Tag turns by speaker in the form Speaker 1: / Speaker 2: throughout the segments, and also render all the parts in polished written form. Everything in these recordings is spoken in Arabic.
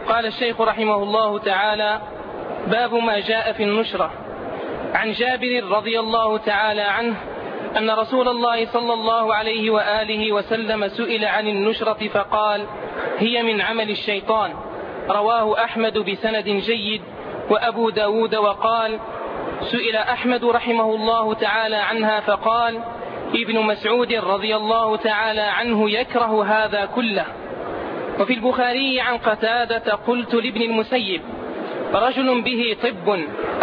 Speaker 1: قال الشيخ رحمه الله تعالى: باب ما جاء في النشرة. عن جابر رضي الله تعالى عنه أن رسول الله صلى الله عليه وآله وسلم سئل عن النشرة فقال: هي من عمل الشيطان. رواه أحمد بسند جيد وأبو داود. وقال: سئل أحمد رحمه الله تعالى عنها فقال: ابن مسعود رضي الله تعالى عنه يكره هذا كله. وفي البخاري عن قتادة: قلت لابن المسيب: رجل به طب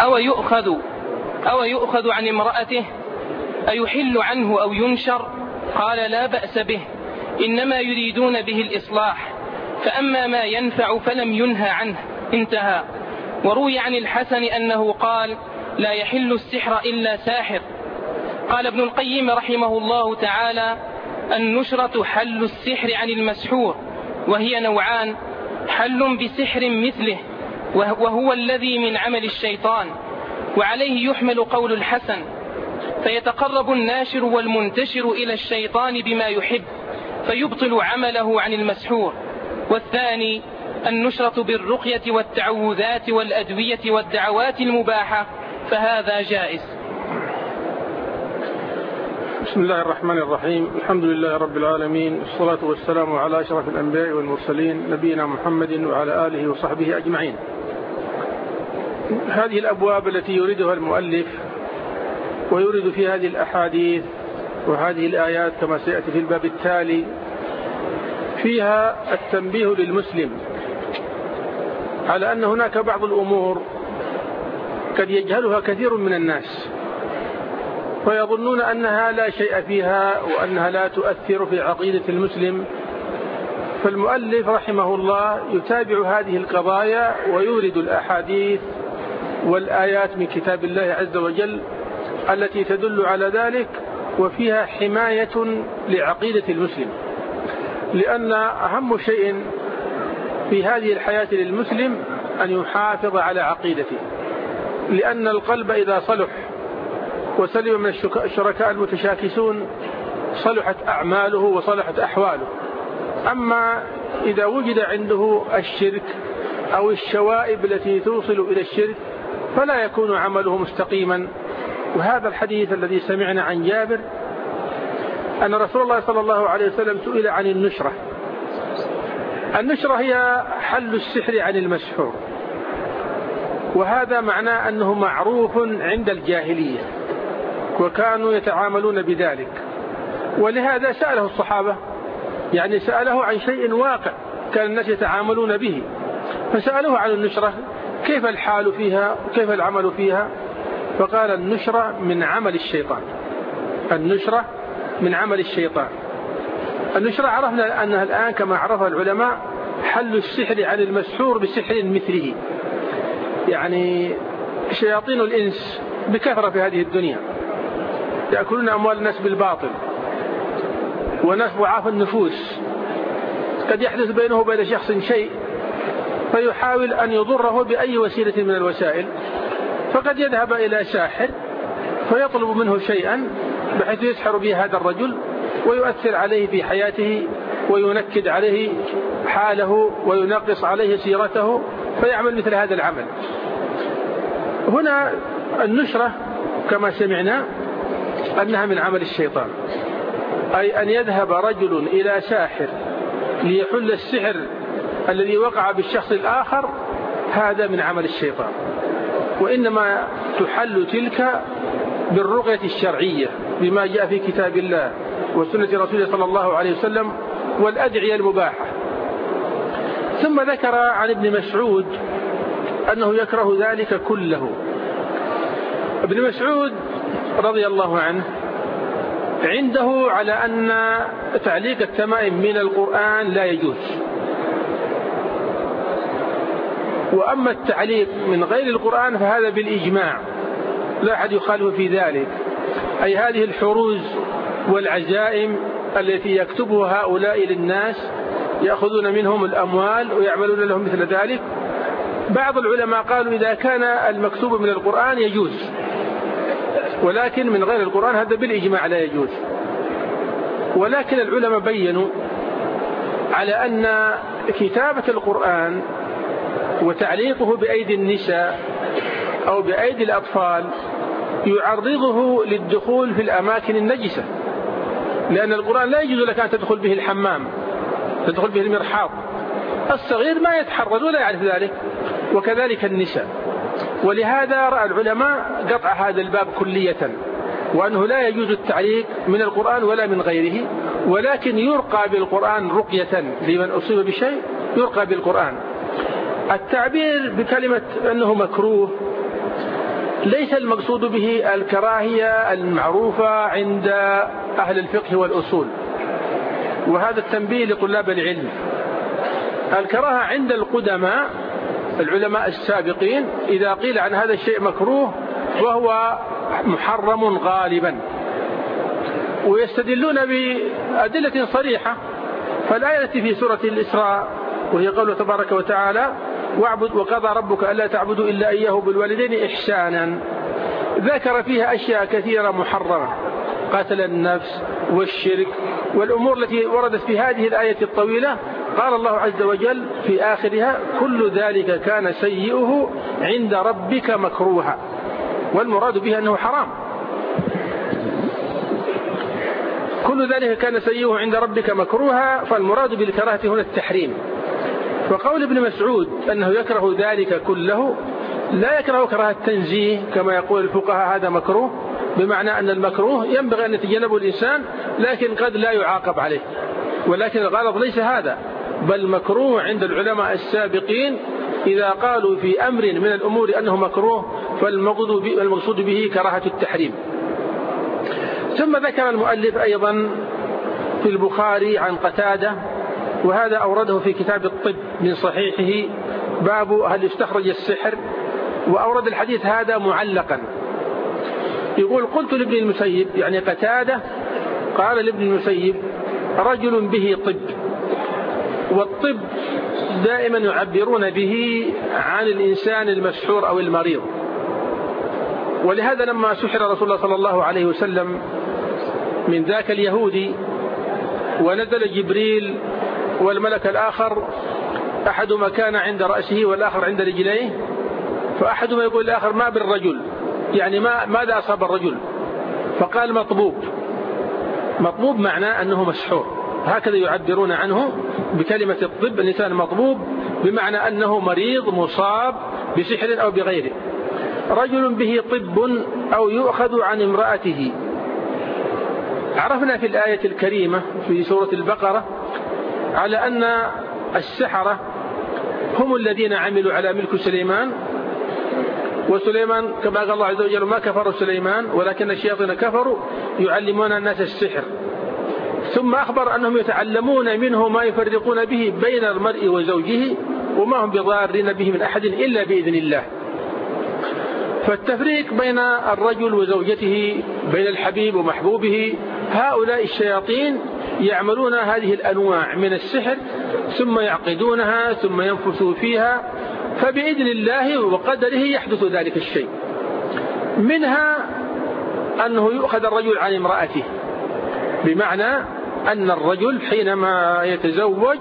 Speaker 1: أو يؤخذ عن امرأته أيحل عنه أو ينشر؟ قال: لا بأس به، إنما يريدون به الإصلاح، فأما ما ينفع فلم ينهى عنه. انتهى. وروي عن الحسن أنه قال: لا يحل السحر إلا ساحر. قال ابن القيم رحمه الله تعالى: النشرة حل السحر عن المسحور، وهي نوعان: حل بسحر مثله وهو الذي من عمل الشيطان، وعليه يحمل قول الحسن، فيتقرب الناشر والمنتشر إلى الشيطان بما يحب فيبطل عمله عن المسحور. والثاني النشرة بالرقية والتعوذات والأدوية والدعوات المباحة، فهذا جائز.
Speaker 2: بسم الله الرحمن الرحيم. الحمد لله رب العالمين، والصلاة والسلام على أشرف الأنبياء والمرسلين، نبينا محمد وعلى آله وصحبه أجمعين. هذه الأبواب التي يريدها المؤلف ويريد في هذه الأحاديث وهذه الآيات كما سيأتي في الباب التالي فيها التنبيه للمسلم على أن هناك بعض الأمور قد يجهلها كثير من الناس ويظنون أنها لا شيء فيها وأنها لا تؤثر في عقيدة المسلم. فالمؤلف رحمه الله يتابع هذه القضايا ويورد الأحاديث والآيات من كتاب الله عز وجل التي تدل على ذلك، وفيها حماية لعقيدة المسلم، لأن أهم شيء في هذه الحياة للمسلم أن يحافظ على عقيدته، لأن القلب إذا صلح وسلم من الشركاء المتشاكسون صلحت أعماله وصلحت أحواله. أما إذا وجد عنده الشرك أو الشوائب التي توصل إلى الشرك فلا يكون عمله مستقيما. وهذا الحديث الذي سمعنا عن جابر أن رسول الله صلى الله عليه وسلم سئل عن النشرة. النشرة هي حل السحر عن المسحور، وهذا معناه أنه معروف عند الجاهلية وكانوا يتعاملون بذلك، ولهذا سأله الصحابة، يعني سأله عن شيء واقع كان الناس يتعاملون به، فسألوه عن النشرة كيف الحال فيها وكيف العمل فيها، فقال: النشرة من عمل الشيطان. النشرة من عمل الشيطان. النشرة عرفنا أنها الآن كما عرفها العلماء حل السحر عن المسحور بسحر مثله، يعني شياطين الإنس بكثرة في هذه الدنيا يأكلون أموال الناس بالباطل، وناس ضعاف النفوس قد يحدث بينه وبين شخص شيء فيحاول أن يضره بأي وسيلة من الوسائل، فقد يذهب إلى ساحر فيطلب منه شيئا بحيث يسحر به هذا الرجل ويؤثر عليه في حياته وينكد عليه حاله وينقص عليه سيرته فيعمل مثل هذا العمل. هنا النشرة كما سمعنا أنها من عمل الشيطان، أي أن يذهب رجل إلى ساحر ليحل السحر الذي وقع بالشخص الآخر، هذا من عمل الشيطان. وإنما تحل تلك بالرقية الشرعية بما جاء في كتاب الله وسنة رسوله صلى الله عليه وسلم والأدعية المباحة. ثم ذكر عن ابن مسعود أنه يكره ذلك كله. ابن مسعود رضي الله عنه عنده على أن تعليق التمائم من القرآن لا يجوز، وأما التعليق من غير القرآن فهذا بالإجماع لا أحد يخالف في ذلك، أي هذه الحروز والعزائم التي يكتبها هؤلاء للناس يأخذون منهم الأموال ويعملون لهم مثل ذلك. بعض العلماء قالوا إذا كان المكتوب من القرآن يجوز، ولكن من غير القرآن هذا بالإجماع لا يجوز. ولكن العلماء بيّنوا على أن كتابة القرآن وتعليقه بأيدي النساء أو بأيدي الأطفال يعرضه للدخول في الأماكن النجسة، لأن القرآن لا يجوز لك أن تدخل به الحمام، تدخل به المرحاض. الصغير ما يتحرز ولا يعرف ذلك، وكذلك النساء. ولهذا رأى العلماء قطع هذا الباب كلية، وأنه لا يجوز التعليق من القرآن ولا من غيره، ولكن يرقى بالقرآن رقية لمن أصيب بشيء، يرقى بالقرآن. التعبير بكلمة أنه مكروه ليس المقصود به الكراهية المعروفة عند أهل الفقه والأصول، وهذا التنبيه لطلاب العلم. الكراهة عند القدماء العلماء السابقين إذا قيل عن هذا الشيء مكروه وهو محرم غالبا، ويستدلون بأدلة صريحة. فالآية في سورة الإسراء وهي قوله تبارك وتعالى: وقضى ربك ألا تعبدوا إلا إياه بالوالدين إحسانا، ذكر فيها أشياء كثيرة محرمة، قتل النفس والشرك والأمور التي وردت في هذه الآية الطويلة. قال الله عز وجل في آخرها: كل ذلك كان سيئه عند ربك مكروها، والمراد به أنه حرام. كل ذلك كان سيئه عند ربك مكروها، فالمراد بالكراهة هنا التحريم. وقول ابن مسعود أنه يكره ذلك كله لا يكره كراهة التنزيه كما يقول الفقهاء هذا مكروه، بمعنى أن المكروه ينبغي أن يتجنبه الإنسان لكن قد لا يعاقب عليه، ولكن الغرض ليس هذا، بل مكروه عند العلماء السابقين إذا قالوا في أمر من الأمور أنه مكروه فالمقصود به كراهة التحريم. ثم ذكر المؤلف أيضا في البخاري عن قتادة، وهذا أورده في كتاب الطب من صحيحه، باب هل يستخرج السحر، وأورد الحديث هذا معلقا. يقول: قلت لابن المسيب، يعني قتادة قال لابن المسيب: رجل به طب، والطب دائما يعبرون به عن الإنسان المسحور أو المريض. ولهذا لما سحر رسول الله صلى الله عليه وسلم من ذاك اليهودي ونزل جبريل والملك الآخر أحدهما كان عند رأسه والآخر عند رجليه، فأحدهما يقول الآخر: ما بالرجل، يعني ماذا أصاب الرجل؟ فقال: مطبوب. مطبوب معناه أنه مسحور، هكذا يعبرون عنه بكلمة الطب، الإنسان مطبوب بمعنى أنه مريض مصاب بسحر أو بغيره. رجل به طب أو يؤخذ عن امرأته. عرفنا في الآية الكريمة في سورة البقرة على أن السحرة هم الذين عملوا على ملك سليمان، وسليمان كما قال الله عز وجل: ما كفر سليمان ولكن الشياطين كفروا يعلمون الناس السحر. ثم أخبر أنهم يتعلمون منه ما يفرقون به بين المرء وزوجه، وما هم بضارين به من أحد إلا بإذن الله. فالتفريق بين الرجل وزوجته، بين الحبيب ومحبوبه، هؤلاء الشياطين يعملون هذه الأنواع من السحر ثم يعقدونها ثم ينفثوا فيها، فبإذن الله وقدره يحدث ذلك الشيء. منها أنه يؤخذ الرجل عن امرأته، بمعنى أن الرجل حينما يتزوج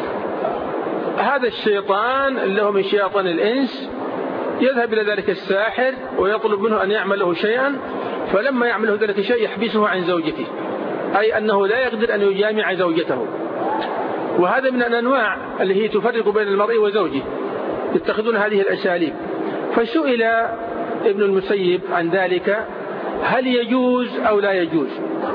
Speaker 2: هذا الشيطان اللي هو من شياطين الإنس يذهب إلى ذلك الساحر ويطلب منه أن يعمل له شيئا، فلما يعمله ذلك الشيء يحبسه عن زوجته، أي أنه لا يقدر أن يجامع زوجته. وهذا من الأنواع اللي هي تفرق بين المرء وزوجه، يتخذون هذه الأساليب. فسئل ابن المسيب عن ذلك: هل يجوز أو لا يجوز؟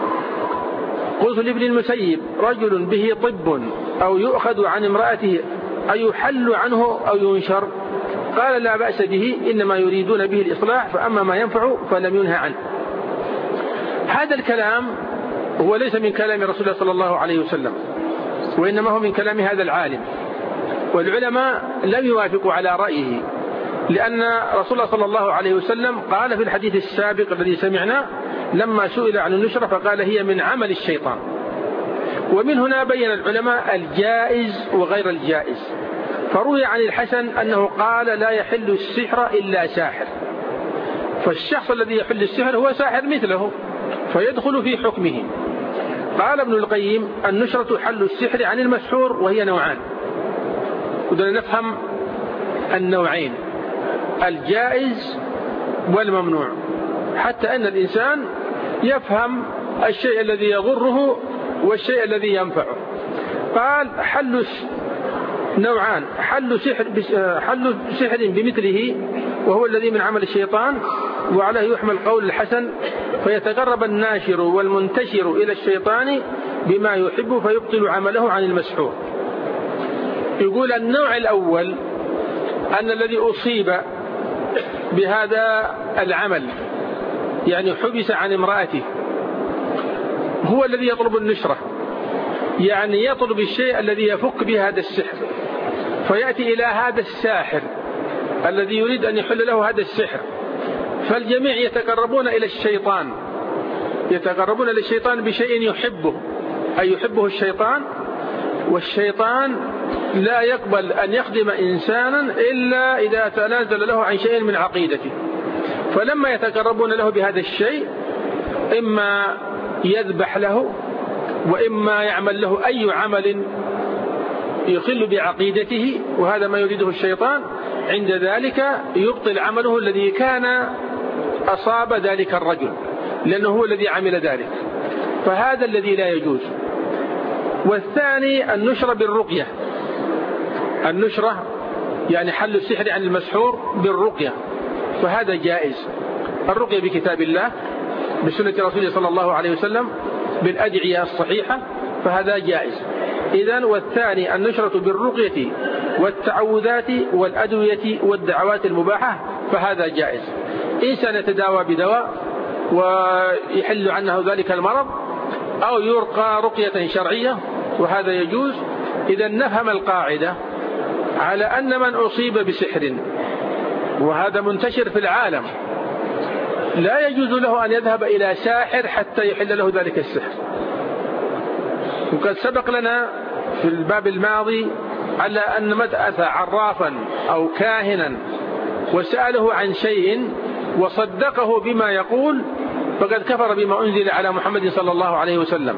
Speaker 2: قلت لابن المسيب: رجل به طب أو يؤخذ عن امرأته أيحل عنه أو ينشر؟ قال: لا بأس به، إنما يريدون به الإصلاح، فأما ما ينفع فلم ينهى عنه. هذا الكلام هو ليس من كلام رسول الله صلى الله عليه وسلم، وإنما هو من كلام هذا العالم، والعلماء لم يوافقوا على رأيه، لأن رسول الله صلى الله عليه وسلم قال في الحديث السابق الذي سمعنا لما سئل عن النشرة فقال: هي من عمل الشيطان. ومن هنا بين العلماء الجائز وغير الجائز. فروي عن الحسن أنه قال: لا يحل السحر إلا ساحر، فالشخص الذي يحل السحر هو ساحر مثله فيدخل في حكمه. قال ابن القيم: النشرة حل السحر عن المسحور، وهي نوعان. ودنا نفهم النوعين، الجائز والممنوع، حتى أن الإنسان يفهم الشيء الذي يضره والشيء الذي ينفعه. قال حل نوعان، حل سحر بمثله وهو الذي من عمل الشيطان، وعليه يحمل قول الحسن، فيتقرب الناشر والمنتشر إلى الشيطان بما يحب فيبطل عمله عن المسحور. يقول النوع الأول أن الذي أصيب بهذا العمل يعني حبس عن امرأته هو الذي يطلب النشرة، يعني يطلب الشيء الذي يفك به هذا السحر، فيأتي إلى هذا الساحر الذي يريد أن يحل له هذا السحر. فالجميع يتقربون إلى الشيطان، يتقربون إلى الشيطان بشيء يحبه، أي يحبه الشيطان، والشيطان لا يقبل أن يخدم إنسانا إلا إذا تنازل له عن شيء من عقيدته. فلما يتقربون له بهذا الشيء إما يذبح له، وإما يعمل له أي عمل يخل بعقيدته، وهذا ما يريده الشيطان. عند ذلك يبطل عمله الذي كان أصاب ذلك الرجل، لأنه هو الذي عمل ذلك، فهذا الذي لا يجوز. والثاني النشرة بالرقية، النشرة يعني حل السحر عن المسحور بالرقية، فهذا جائز. الرقية بكتاب الله، بسنة رسوله صلى الله عليه وسلم، بالأدعية الصحيحة، فهذا جائز. إذن والثاني النشرة بالرقية والتعوذات والأدوية والدعوات المباحة، فهذا جائز. إنسان يتداوى بدواء ويحل عنه ذلك المرض، أو يرقى رقية شرعية، وهذا يجوز. إذا نفهم القاعدة على أن من أصيب بسحر، وهذا منتشر في العالم، لا يجوز له أن يذهب إلى ساحر حتى يحل له ذلك السحر. وقد سبق لنا في الباب الماضي على أن من أتى عرافا أو كاهنا وسأله عن شيء وصدقه بما يقول فقد كفر بما أنزل على محمد صلى الله عليه وسلم.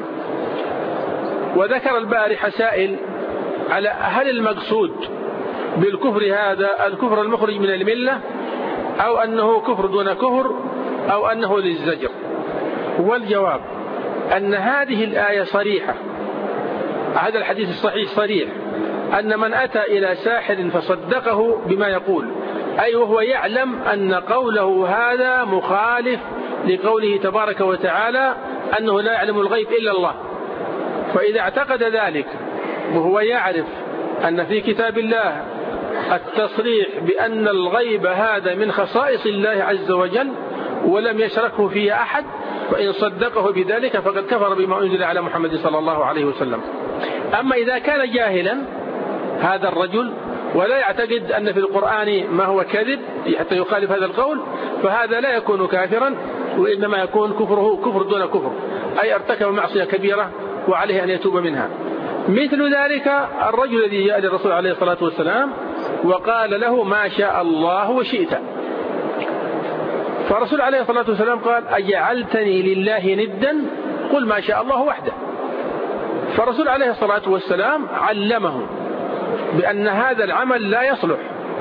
Speaker 2: وذكر البارح سائل على هل المقصود بالكفر هذا الكفر المخرج من الملة، أو أنه كفر دون كفر، أو أنه للزجر. والجواب أن هذه الآية صريحة، هذا الحديث الصحيح صريح، أن من أتى إلى ساحر فصدقه بما يقول، أي وهو يعلم أن قوله هذا مخالف لقوله تبارك وتعالى أنه لا يعلم الغيب إلا الله. فإذا اعتقد ذلك وهو يعرف أن في كتاب الله التصريح بأن الغيب هذا من خصائص الله عز وجل ولم يشركه فيه أحد، فإن صدقه بذلك فقد كفر بما أنزل على محمد صلى الله عليه وسلم. أما إذا كان جاهلا هذا الرجل ولا يعتقد أن في القرآن ما هو كذب حتى يخالف هذا القول، فهذا لا يكون كافرا، وإنما يكون كفره كفر دون كفر، أي ارتكب معصية كبيرة وعليه أن يتوب منها. مثل ذلك الرجل الذي جاء للرسول عليه الصلاة والسلام وقال له ما شاء الله وشئت، فالرسول عليه الصلاة والسلام قال أجعلتني لله ندا قل ما شاء الله وحده. فالرسول عليه الصلاة والسلام علمه بأن هذا العمل لا يصلح،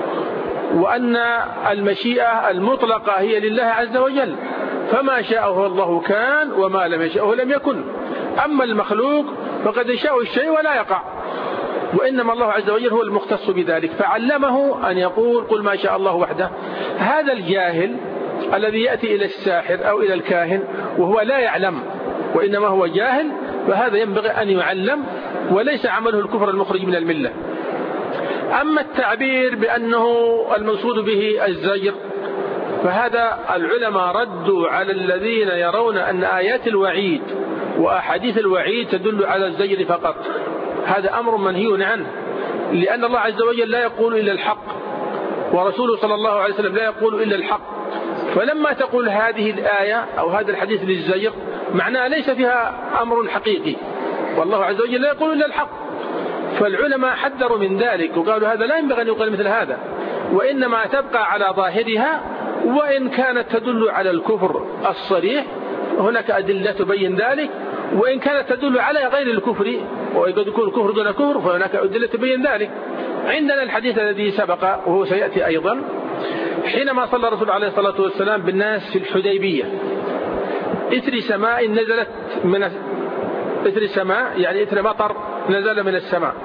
Speaker 2: وأن المشيئة المطلقة هي لله عز وجل، فما شاءه الله كان وما لم يشاءه لم يكن. أما المخلوق فقد يشاء الشيء ولا يقع، وإنما الله عز وجل هو المختص بذلك، فعلمه أن يقول قل ما شاء الله وحده. هذا الجاهل الذي يأتي إلى الساحر أو إلى الكاهن وهو لا يعلم وإنما هو جاهل، فهذا ينبغي أن يعلم، وليس عمله الكفر المخرج من الملة. أما التعبير بأنه المقصود به الزجر، فهذا العلماء ردوا على الذين يرون أن آيات الوعيد وأحاديث الوعيد تدل على الزجر فقط. هذا أمر منهي عنه، لأن الله عز وجل لا يقول إلا الحق، ورسوله صلى الله عليه وسلم لا يقول إلا الحق. فلما تقول هذه الآية أو هذا الحديث للزجر معناه ليس فيها أمر حقيقي، والله عز وجل لا يقول إلا الحق. فالعلماء حذروا من ذلك وقالوا هذا لا ينبغي أن يقال مثل هذا، وإنما تبقى على ظاهرها، وإن كانت تدل على الكفر الصريح هناك أدلة تبين ذلك، وإن كانت تدل على غير الكفر وقد يكون الكفر دون كفر فهناك أدلة تبين ذلك. عندنا الحديث الذي سبق وهو سيأتي أيضا، حينما صلى الرسول عليه الصلاة والسلام بالناس في الحديبية إثر سماء نزلت من إثر سماء، يعني إثر مطر نزل من السماء،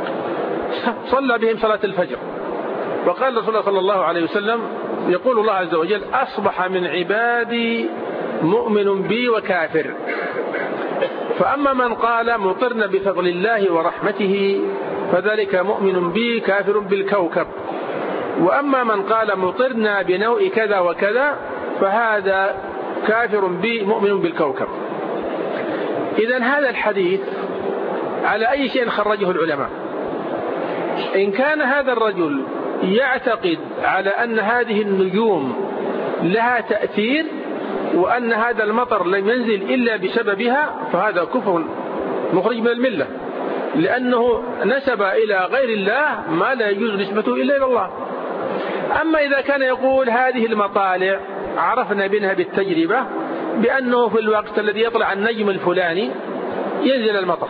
Speaker 2: صلى بهم صلاة الفجر، وقال رسول الله صلى الله عليه وسلم يقول الله عز وجل: أصبح من عبادي مؤمن بي وكافر، فأما من قال مطرنا بفضل الله ورحمته فذلك مؤمن بي كافر بالكوكب، وأما من قال مطرنا بنوء كذا وكذا فهذا كافر بي مؤمن بالكوكب. إذن هذا الحديث على أي شيء خرجه العلماء؟ إن كان هذا الرجل يعتقد على أن هذه النجوم لها تأثير وأن هذا المطر لم ينزل إلا بسببها فهذا كفر مخرج من الملة، لأنه نسب إلى غير الله ما لا يجوز نسبته إلا إلى الله. أما إذا كان يقول هذه المطالع عرفنا منها بالتجربة بأنه في الوقت الذي يطلع النجم الفلاني ينزل المطر،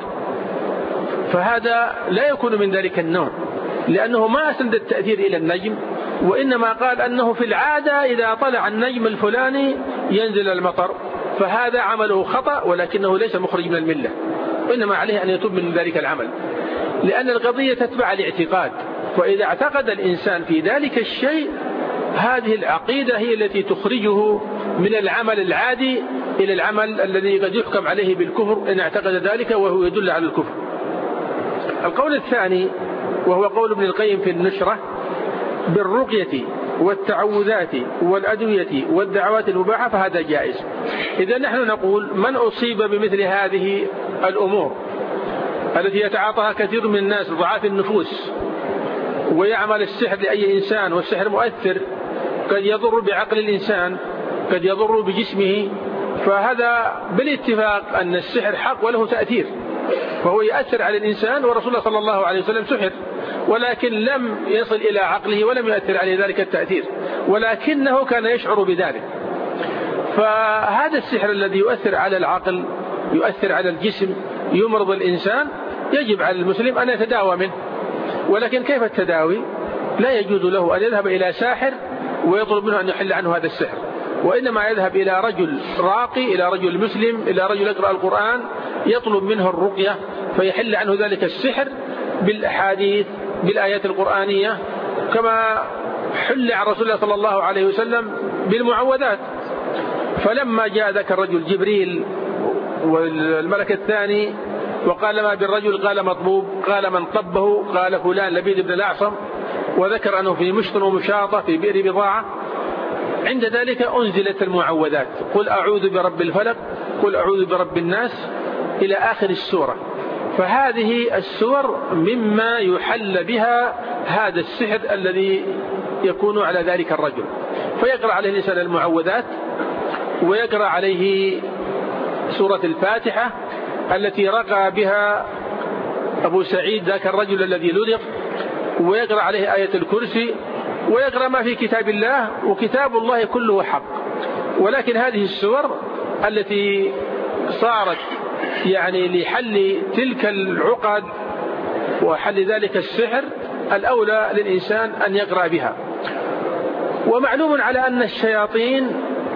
Speaker 2: فهذا لا يكون من ذلك النوع، لأنه ما أسند التأثير إلى النجم، وإنما قال أنه في العادة إذا طلع النجم الفلاني ينزل المطر، فهذا عمله خطأ ولكنه ليس مخرج من الملة، وإنما عليه أن يتوب من ذلك العمل، لأن القضية تتبع الاعتقاد، فإذا اعتقد الإنسان في ذلك الشيء هذه العقيدة هي التي تخرجه من العمل العادي إلى العمل الذي قد يحكم عليه بالكفر إن اعتقد ذلك وهو يدل على الكفر. القول الثاني وهو قول ابن القيم في النشرة: بالرقية والتعوذات والأدوية والدعوات المباحة فهذا جائز. إذا نحن نقول من أصيب بمثل هذه الأمور التي يتعاطاها كثير من الناس ضعاف النفوس ويعمل السحر لأي إنسان، والسحر مؤثر قد يضر بعقل الإنسان قد يضر بجسمه، فهذا بالاتفاق أن السحر حق وله تأثير، فهو يأثر على الإنسان، ورسول الله صلى الله عليه وسلم سحر ولكن لم يصل إلى عقله ولم يؤثر عليه ذلك التأثير، ولكنه كان يشعر بذلك. فهذا السحر الذي يؤثر على العقل يؤثر على الجسم يمرض الإنسان يجب على المسلم أن يتداوى منه، ولكن كيف التداوي؟ لا يجوز له أن يذهب إلى ساحر ويطلب منه أن يحل عنه هذا السحر، وإنما يذهب إلى رجل راقي، إلى رجل مسلم، إلى رجل يقرأ القرآن يطلب منه الرقية فيحل عنه ذلك السحر بالأحاديث بالآيات القرآنية، كما حل عن رسول الله صلى الله عليه وسلم بالمعوذات. فلما جاء ذاك الرجل جبريل والملك الثاني وقال ما بالرجل قال مطبوب، قال من طبه قال فلان لبيد بن الأعصم، وذكر أنه في مشط ومشاطة في بئر بضاعة. عند ذلك أنزلت المعوذات: قل أعوذ برب الفلق، قل أعوذ برب الناس، إلى آخر السورة. فهذه السور مما يحل بها هذا السحر الذي يكون على ذلك الرجل، فيقرأ عليه الإنسان المعوذات ويقرأ عليه سورة الفاتحة التي رقى بها أبو سعيد ذاك الرجل الذي لدغ، ويقرأ عليه آية الكرسي، ويقرأ ما في كتاب الله، وكتاب الله كله حق. ولكن هذه السور التي صارت يعني لحل تلك العقد وحل ذلك السحر الأولى للإنسان أن يقرأ بها. ومعلوم على أن الشياطين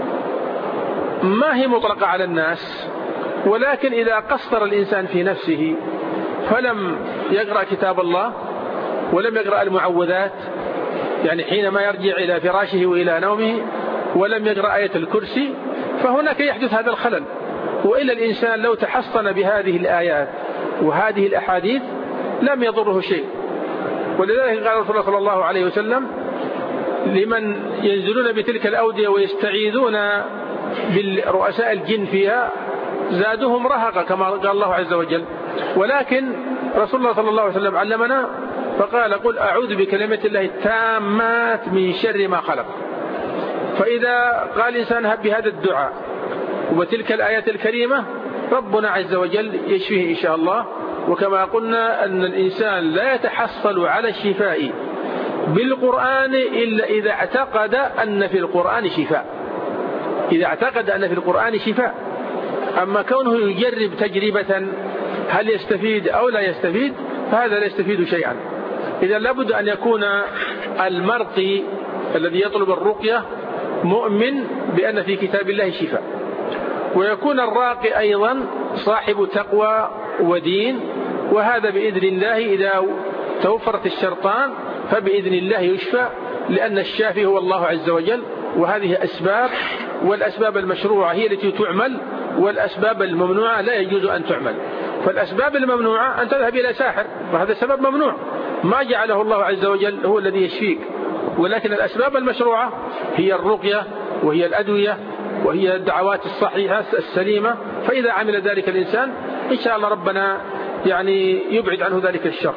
Speaker 2: ما هي مطلقة على الناس، ولكن إذا قصر الإنسان في نفسه فلم يقرأ كتاب الله ولم يقرأ المعوذات، يعني حينما يرجع إلى فراشه وإلى نومه ولم يقرأ آية الكرسي، فهناك يحدث هذا الخلل. وإلا الإنسان لو تحصن بهذه الآيات وهذه الأحاديث لم يضره شيء. ولذلك قال رسول الله صلى الله عليه وسلم لمن ينزلون بتلك الأودية ويستعيذون بالرؤساء الجن فيها زادهم رهقا كما قال الله عز وجل. ولكن رسول الله صلى الله عليه وسلم علمنا فقال: قل أعوذ بكلمات الله التامات من شر ما خلق. فإذا قال الإنسان بهذا الدعاء وتلك الآيات الكريمة ربنا عز وجل يشفيه إن شاء الله. وكما قلنا أن الإنسان لا يتحصل على الشفاء بالقرآن إلا إذا اعتقد أن في القرآن شفاء، إذا اعتقد أن في القرآن شفاء. أما كونه يجرب تجربة هل يستفيد أو لا يستفيد فهذا لا يستفيد شيئا. إذا لابد أن يكون المرقي الذي يطلب الرقية مؤمن بأن في كتاب الله شفاء، ويكون الراقي أيضا صاحب تقوى ودين، وهذا بإذن الله إذا توفرت الشرطان فبإذن الله يشفى، لأن الشافي هو الله عز وجل. وهذه أسباب، والأسباب المشروعة هي التي تعمل، والأسباب الممنوعة لا يجوز أن تعمل. فالأسباب الممنوعة أن تذهب إلى ساحر، وهذا سبب ممنوع ما جعله الله عز وجل هو الذي يشفيك. ولكن الأسباب المشروعة هي الرقية، وهي الأدوية، وهي الدعوات الصحيحة السليمة. فإذا عمل ذلك الإنسان إن شاء الله ربنا يبعد عنه ذلك الشر.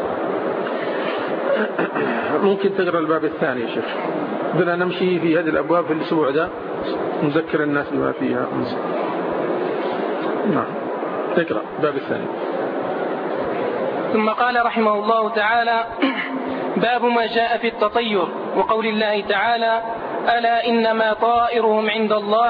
Speaker 2: ممكن تقرأ الباب الثاني يا شيخ؟ بدنا نمشي في هذه الأبواب في الأسبوع ده، نذكر الناس بما فيها. نعم، اقرأ الباب الثاني.
Speaker 1: ثم قال رحمه الله تعالى: باب ما جاء في التطير، وقول الله تعالى: ألا إنما طائرهم عند الله،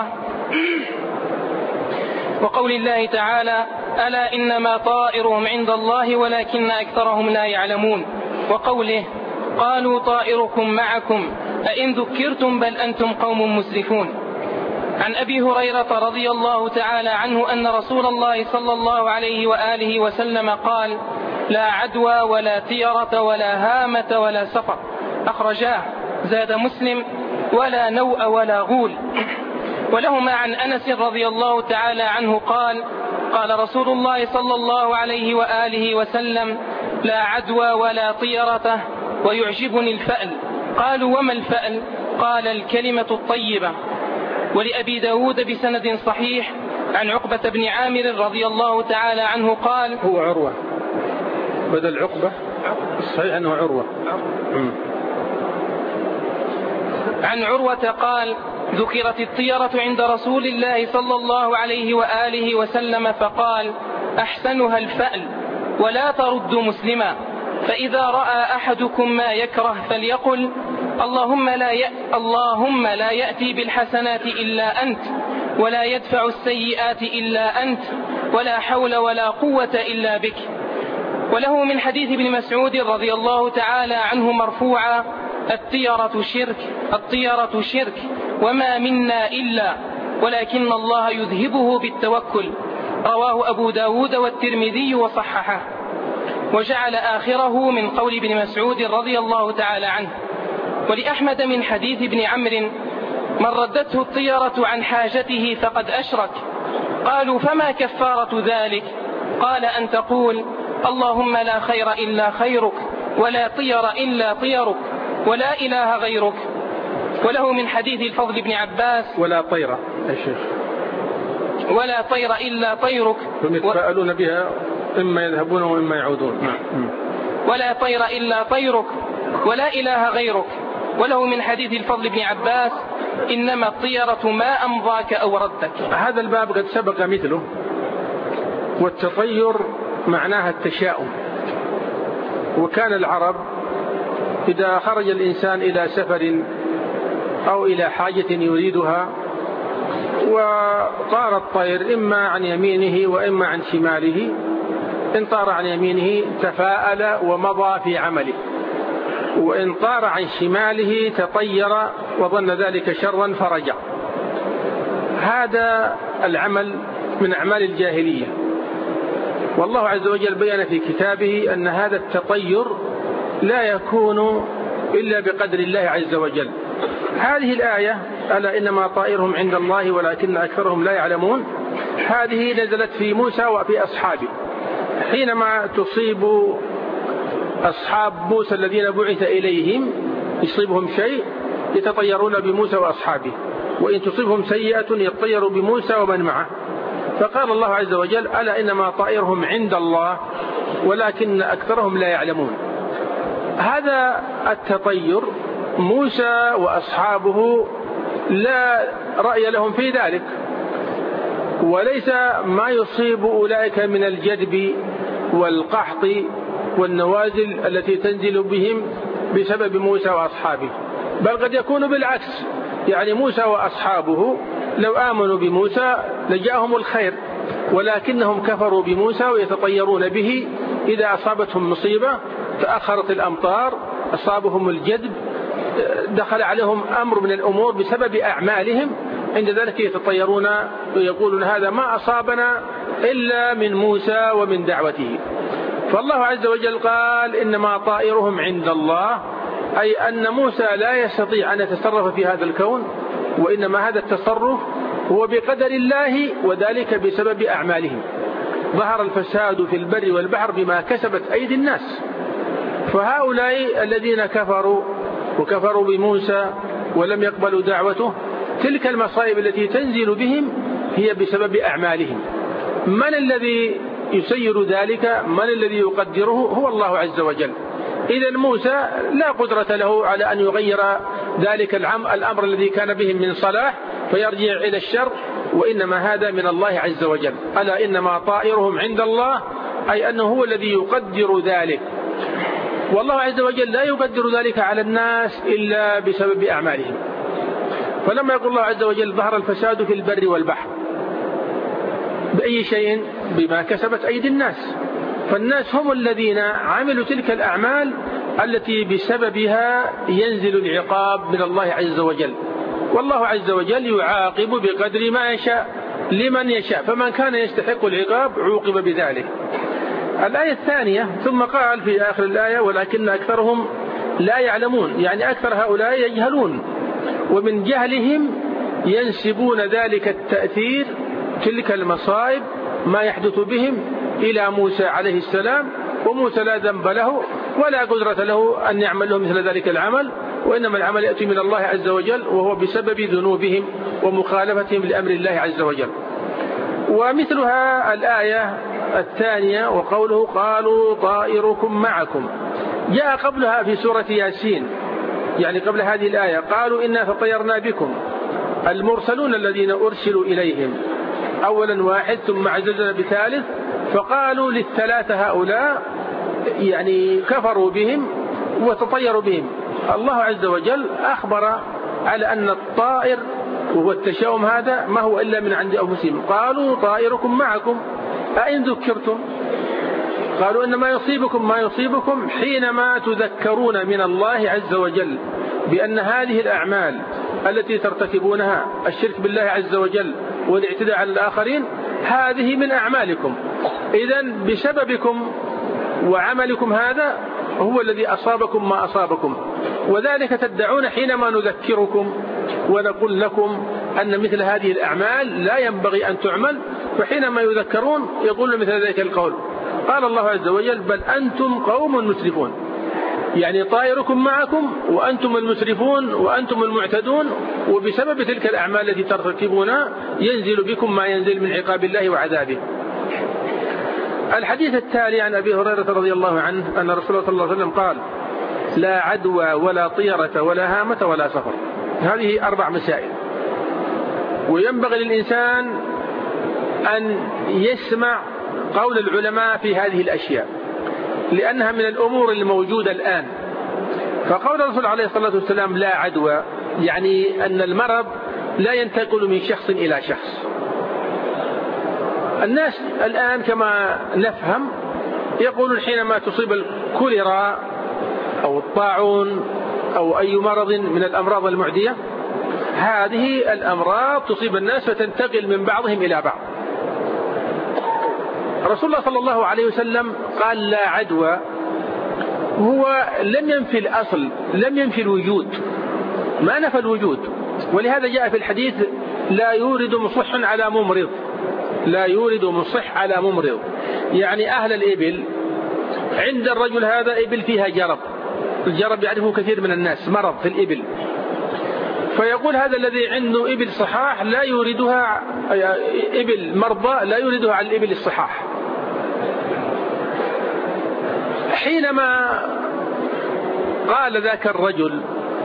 Speaker 1: وقول الله تعالى: ألا إنما طائرهم عند الله ولكن أكثرهم لا يعلمون، وقوله: قالوا طائركم معكم أئن ذكرتم بل أنتم قوم مسرفون. عن أبي هريرة رضي الله تعالى عنه أن رسول الله صلى الله عليه وآله وسلم قال: لا عدوى ولا طيرة ولا هامة ولا سفر، أخرجاه. زاد مسلم: ولا نوء ولا غول. ولهما عن أنس رضي الله تعالى عنه قال: قال رسول الله صلى الله عليه وآله وسلم: لا عدوى ولا طيرة ويعجبني الفأل. قالوا: وما الفأل؟ قال: الكلمة الطيبة. ولأبي داود بسند صحيح عن عقبة بن عامر رضي الله تعالى عنه قال:
Speaker 2: هو عروة بدل عقبة، الصحيح أنه عروة.
Speaker 1: عن عروة قال: ذكرت الطيرة عند رسول الله صلى الله عليه وآله وسلم فقال: أحسنها الفأل، ولا ترد مسلما، فإذا رأى أحدكم ما يكره فليقل: اللهم لا يأتي بالحسنات إلا أنت، ولا يدفع السيئات إلا أنت، ولا حول ولا قوة إلا بك. وله من حديث ابن مسعود رضي الله تعالى عنه مرفوعا: الطيرة شرك وما منا إلا، ولكن الله يذهبه بالتوكل. رواه أبو داود والترمذي وصححه. وجعل آخره من قول ابن مسعود رضي الله تعالى عنه. ولأحمد من حديث ابن عمرو: من ردته الطيرة عن حاجته فقد أشرك. قالوا: فما كفارة ذلك؟ قال: أن تقول: اللهم لا خير إلا خيرك، ولا طير إلا طيرك، ولا إله غيرك. وله من حديث الفضل بن عباس:
Speaker 2: ولا طير يا شيخ،
Speaker 1: ولا طير إلا طيرك،
Speaker 2: هم يتفاءلون بها إما يذهبون وإما يعودون.
Speaker 1: ولا طير إلا طيرك، ولا إله غيرك. وله من حديث الفضل بن عباس: إنما الطيرة ما أمضاك أو ردك.
Speaker 2: هذا الباب قد سبق مثله. والتطير معناها التشاؤم. وكان العرب إذا خرج الإنسان إلى سفر أو إلى حاجة يريدها وطار الطير إما عن يمينه وإما عن شماله، إن طار عن يمينه تفاءل ومضى في عمله، وإن طار عن شماله تطير وظن ذلك شرا فرجع. هذا العمل من أعمال الجاهلية، والله عز وجل بيّن في كتابه أن هذا التطير لا يكون إلا بقدر الله عز وجل. هذه الآية: ألا إنما طائرهم عند الله ولكن أكثرهم لا يعلمون، هذه نزلت في موسى وفي أصحابه. حينما تصيب أصحاب موسى الذين بعث إليهم يصيبهم شيء يتطيرون بموسى وأصحابه، وإن تصيبهم سيئة يتطيروا بموسى ومن معه. فقال الله عز وجل: ألا إنما طائرهم عند الله ولكن أكثرهم لا يعلمون. هذا التطير موسى وأصحابه لا رأي لهم في ذلك، وليس ما يصيب أولئك من الجدب والقحط والنوازل التي تنزل بهم بسبب موسى وأصحابه، بل قد يكون بالعكس. يعني موسى وأصحابه لو آمنوا بموسى لجاءهم الخير، ولكنهم كفروا بموسى ويتطيرون به إذا أصابتهم مصيبة تأخرت الأمطار، أصابهم الجدب، دخل عليهم أمر من الأمور بسبب أعمالهم، عند ذلك يتطيرون ويقولون هذا ما أصابنا إلا من موسى ومن دعوته. فالله عز وجل قال إنما طائرهم عند الله، أي أن موسى لا يستطيع أن يتصرف في هذا الكون، وإنما هذا التصرف هو بقدر الله، وذلك بسبب أعمالهم. ظهر الفساد في البر والبحر بما كسبت أيدي الناس. فهؤلاء الذين كفروا بموسى ولم يقبلوا دعوته، تلك المصائب التي تنزل بهم هي بسبب أعمالهم. من الذي يسير ذلك؟ من الذي يقدره؟ هو الله عز وجل. إذن موسى لا قدرة له على أن يغير ذلك الأمر الذي كان بهم من صلاح فيرجع إلى الشر، وإنما هذا من الله عز وجل. ألا إنما طائرهم عند الله، أي أنه هو الذي يقدر ذلك، والله عز وجل لا يقدر ذلك على الناس إلا بسبب أعمالهم. فلما يقول الله عز وجل ظهر الفساد في البر والبحر، بأي شيء؟ بما كسبت أيدي الناس. فالناس هم الذين عملوا تلك الأعمال التي بسببها ينزل العقاب من الله عز وجل، والله عز وجل يعاقب بقدر ما يشاء لمن يشاء، فمن كان يستحق العقاب عوقب بذلك. الآية الثانية: ثم قال في آخر الآية: ولكن أكثرهم لا يعلمون، يعني أكثر هؤلاء يجهلون، ومن جهلهم ينسبون ذلك التأثير، تلك المصائب ما يحدث بهم، إلى موسى عليه السلام، وموسى لا ذنب له ولا قدرة له أن يعمل له مثل ذلك العمل، وإنما العمل يأتي من الله عز وجل، وهو بسبب ذنوبهم ومخالفتهم لأمر الله عز وجل. ومثلها الآية الثانية وقوله: قالوا طائركم معكم، جاء قبلها في سورة ياسين، يعني قبل هذه الآية: قالوا إنا تطيرنا بكم. المرسلون الذين أرسلوا إليهم أولا واحد ثم عززنا بثالث، فقالوا للثلاثة هؤلاء يعني كفروا بهم وتطيروا بهم. الله عز وجل أخبر على أن الطائر وهو التشاؤم هذا ما هو إلا من عند أنفسهم. قالوا طائركم معكم أئن ذكرتم، قالوا إنما يصيبكم ما يصيبكم حينما تذكرون من الله عز وجل بأن هذه الأعمال التي ترتكبونها، الشرك بالله عز وجل والاعتداء على الآخرين، هذه من أعمالكم، إذن بسببكم وعملكم هذا هو الذي أصابكم ما أصابكم، وذلك تدعون حينما نذكركم ونقول لكم أن مثل هذه الأعمال لا ينبغي أن تعمل، فحينما يذكرون يقولون مثل ذلك القول. قال الله عز وجل: بل أنتم قوم مسرفون، يعني طائركم معكم وأنتم المسرفون وأنتم المعتدون، وبسبب تلك الأعمال التي ترتكبونها ينزل بكم ما ينزل من عقاب الله وعذابه. الحديث التالي عن أبي هريرة رضي الله عنه أن رسول الله صلى الله عليه وسلم قال: لا عدوى ولا طيرة ولا هامة ولا سفر. هذه 4 مسائل، وينبغي للإنسان أن يسمع قول العلماء في هذه الأشياء، لأنها من الأمور الموجودة الآن. فقول الرسول عليه الصلاة والسلام لا عدوى، يعني أن المرض لا ينتقل من شخص إلى شخص. الناس الآن كما نفهم يقولون حينما تصيب الكوليرا أو الطاعون أو أي مرض من الأمراض المعدية، هذه الأمراض تصيب الناس فتنتقل من بعضهم إلى بعض. رسول الله صلى الله عليه وسلم قال لا عدوى، هو لم ينفي الأصل، لم ينفي الوجود، ما نفى الوجود، ولهذا جاء في الحديث: لا يورد مصح على ممرض، لا يورد مصح على ممرض، يعني أهل الإبل عند الرجل هذا إبل فيها جرب، الجرب يعرفه كثير من الناس، مرض في الإبل، فيقول هذا الذي عنده إبل صحاح لا يوردها، إبل مرضى لا يوردها على الإبل الصحاح. حينما قال ذاك الرجل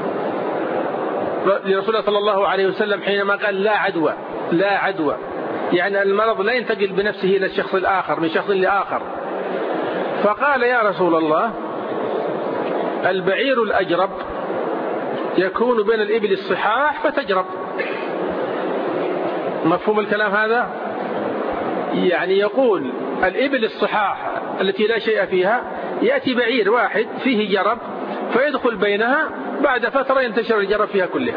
Speaker 2: لرسول الله صلى الله عليه وسلم، حينما قال لا عدوى، لا عدوى، يعني المرض لا ينتقل بنفسه إلى الشخص الآخر من شخص لآخر، فقال يا رسول الله البعير الأجرب يكون بين الإبل الصحاح فتجرب. مفهوم الكلام هذا؟ يعني يقول الإبل الصحاح التي لا شيء فيها يأتي بعير واحد فيه جرب فيدخل بينها، بعد فترة ينتشر الجرب فيها كلها.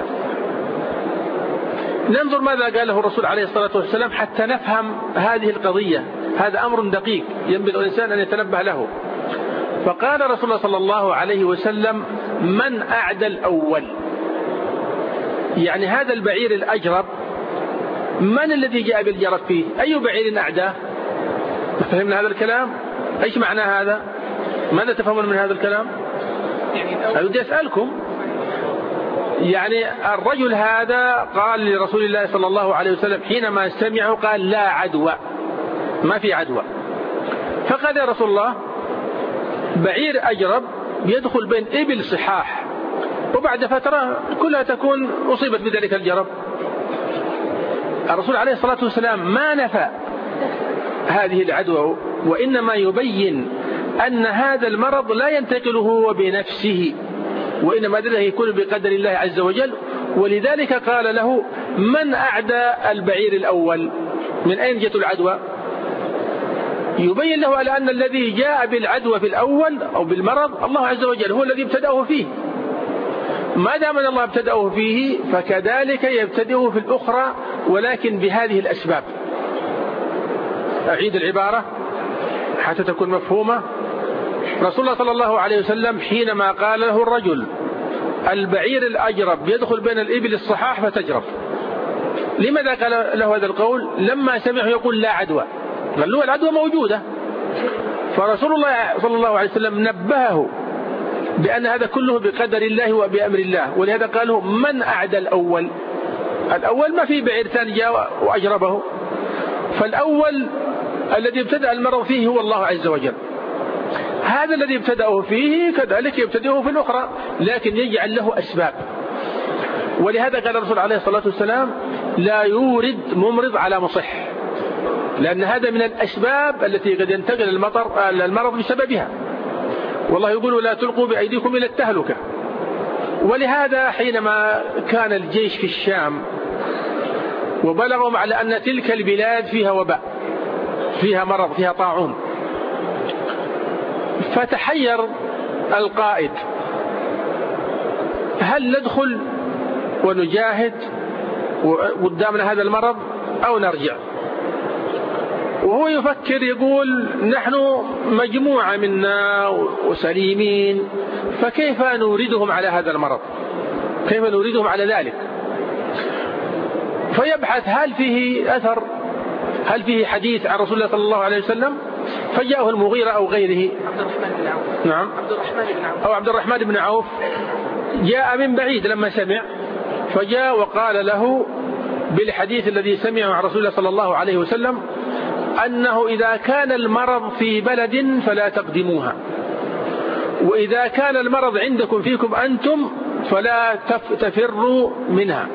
Speaker 2: ننظر ماذا قاله الرسول عليه الصلاة والسلام حتى نفهم هذه القضية. هذا أمر دقيق ينبغي الإنسان أن يتنبه له. فقال رسول الله صلى الله عليه وسلم: من أعدى الأول؟ يعني هذا البعير الأجرب من الذي جاء بالجرب فيه؟ أي بعير أعداه؟ فهمنا هذا الكلام؟ إيش معنى هذا؟ ماذا تفهمون من هذا الكلام؟ أود أسألكم. يعني الرجل هذا قال لرسول الله صلى الله عليه وسلم حينما سمعه قال: لا عدوى، ما في عدوى. فقال يا رسول الله: بعير أجرب يدخل بين إبل صحاح، وبعد فترة كلها تكون أصيبت بذلك الجرب. الرسول عليه الصلاة والسلام ما نفى هذه العدوى، وإنما يبين أن هذا المرض لا ينتقل هو بنفسه، وإنما ذلك يكون بقدر الله عز وجل. ولذلك قال له: من أعدى البعير الأول؟ من أين جاءت العدوى؟ يبين له على أن الذي جاء بالعدوى في الأول أو بالمرض الله عز وجل هو الذي ابتدأه فيه. ما دام الله ابتدأه فيه فكذلك يبتدئه في الأخرى، ولكن بهذه الأسباب. أعيد العبارة حتى تكون مفهومة. رسول الله صلى الله عليه وسلم حينما قال له الرجل: البعير الأجرب يدخل بين الإبل الصحاح فتجرب، لماذا قال له هذا القول؟ لما سمعه يقول: لا عدوى، قال له العدوى موجودة. فرسول الله صلى الله عليه وسلم نبهه بأن هذا كله بقدر الله وبأمر الله، ولهذا قاله: من أعدى الأول؟ الأول ما في بعير ثاني جاء وأجربه، فالأول الذي ابتدأ المرض فيه هو الله عز وجل. هذا الذي ابتدأه فيه كذلك يبتدئه في الأخرى، لكن يجعل له أسباب. ولهذا قال الرسول عليه الصلاة والسلام: لا يورد ممرض على مصح، لأن هذا من الأسباب التي قد ينتقل المرض بسببها. والله يقول: لا تلقوا بأيديكم إلى التهلكة. ولهذا حينما كان الجيش في الشام وبلغهم على أن تلك البلاد فيها وباء، فيها مرض، فيها طاعون، فتحير القائد: هل ندخل ونجاهد قدامنا هذا المرض أو نرجع؟ وهو يفكر يقول: نحن مجموعة منا وسليمين، فكيف نوردهم على هذا المرض؟ كيف نوردهم على ذلك؟ فيبحث هل فيه أثر، هل فيه حديث عن رسول الله صلى الله عليه وسلم؟ فجاءه المغيرة أو غيره، نعم، عبد الرحمن بن عوف جاء من بعيد لما سمع، فجاء وقال له بالحديث الذي سمعه عن رسول الله صلى الله عليه وسلم أنه إذا كان المرض في بلد فلا تقدموها، وإذا كان المرض عندكم فيكم أنتم فلا تفروا منها.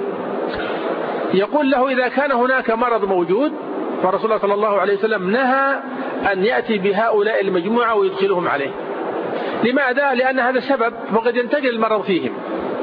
Speaker 2: يقول له: إذا كان هناك مرض موجود فرسول الله صلى الله عليه وسلم نهى أن يأتي بهؤلاء المجموعة ويدخلهم عليه. لماذا؟ لأن هذا سبب، وقد ينتقل المرض فيهم.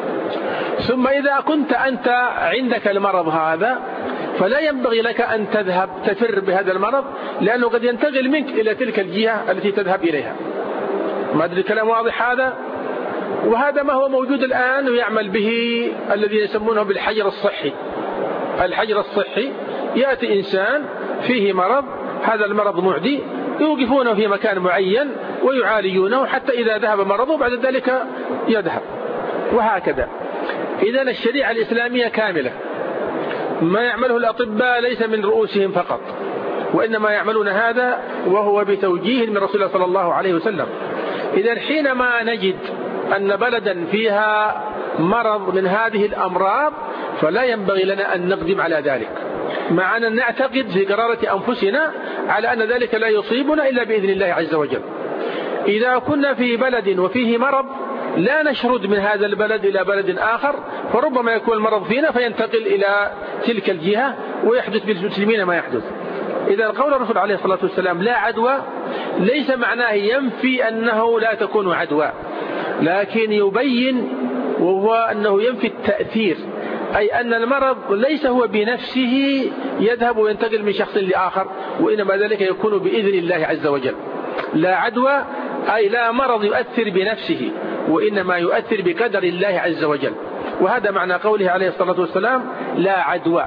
Speaker 2: ثم إذا كنت أنت عندك المرض هذا فلا ينبغي لك أن تذهب تفر بهذا المرض، لأنه قد ينتقل منك إلى تلك الجهة التي تذهب إليها. ما أدري الكلام واضح هذا؟ وهذا ما هو موجود الآن ويعمل به الذين يسمونه بالحجر الصحي. الحجر الصحي يأتي إنسان فيه مرض، هذا المرض معدي، يوقفونه في مكان معين ويعالجونه حتى إذا ذهب مرضه بعد ذلك يذهب، وهكذا. إذن الشريعة الإسلامية كاملة، ما يعمله الأطباء ليس من رؤوسهم فقط، وإنما يعملون هذا وهو بتوجيه من رسول الله صلى الله عليه وسلم. إذن حينما نجد أن بلدا فيها مرض من هذه الأمراض فلا ينبغي لنا أن نقدم على ذلك، مع أن نعتقد في قرارة أنفسنا على أن ذلك لا يصيبنا إلا بإذن الله عز وجل. إذا كنا في بلد وفيه مرض لا نشرد من هذا البلد إلى بلد آخر، فربما يكون المرض فينا فينتقل إلى تلك الجهة ويحدث بالمسلمين ما يحدث. إذا قول الرسول عليه الصلاة والسلام لا عدوى ليس معناه ينفي أنه لا تكون عدوى، لكن يبين وهو أنه ينفي التأثير، أي أن المرض ليس هو بنفسه يذهب وينتقل من شخص لآخر، وإنما ذلك يكون بإذن الله عز وجل. لا عدوى أي لا مرض يؤثر بنفسه، وإنما يؤثر بقدر الله عز وجل. وهذا معنى قوله عليه الصلاة والسلام لا عدوى.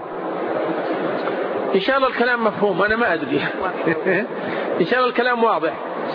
Speaker 2: إن شاء الله الكلام مفهوم، أنا ما أدري إن شاء الله الكلام واضح.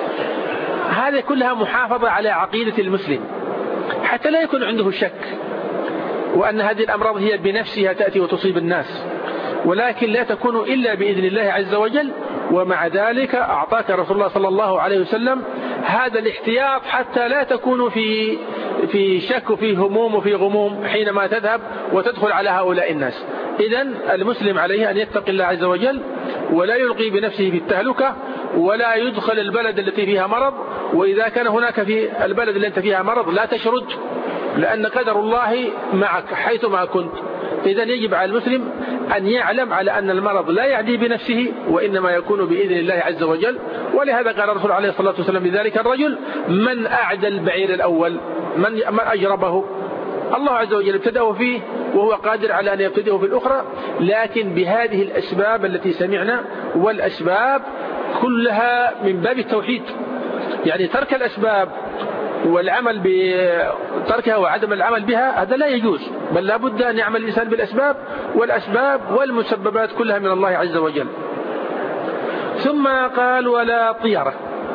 Speaker 2: هذه كلها محافظة على عقيدة المسلم حتى لا يكون عنده شك، وأن هذه الأمراض هي بنفسها تأتي وتصيب الناس، ولكن لا تكون إلا بإذن الله عز وجل. ومع ذلك أعطاك رسول الله صلى الله عليه وسلم هذا الاحتياط حتى لا تكون في شك وفي هموم وفي غموم حينما تذهب وتدخل على هؤلاء الناس. إذن المسلم عليه أن يتقي الله عز وجل، ولا يلقي بنفسه في التهلكة، ولا يدخل البلد التي فيها مرض. وإذا كان هناك في البلد التي فيها مرض لا تشرد، لأن قدر الله معك حيثما كنت. إذن يجب على المسلم أن يعلم على أن المرض لا يعدي بنفسه، وإنما يكون بإذن الله عز وجل. ولهذا قال الرسول عليه الصلاة والسلام لذلك الرجل: من أعدى البعير الأول؟ من أجربه؟ الله عز وجل ابتدأه فيه، وهو قادر على أن يبتدئه في الأخرى، لكن بهذه الأسباب التي سمعنا. والأسباب كلها من باب التوحيد، يعني ترك الأسباب والعمل بتركها وعدم العمل بها هذا لا يجوز، بل لا بد أن يعمل الإنسان بالأسباب، والأسباب والمسببات كلها من الله عز وجل. ثم قال: ولا طيرة.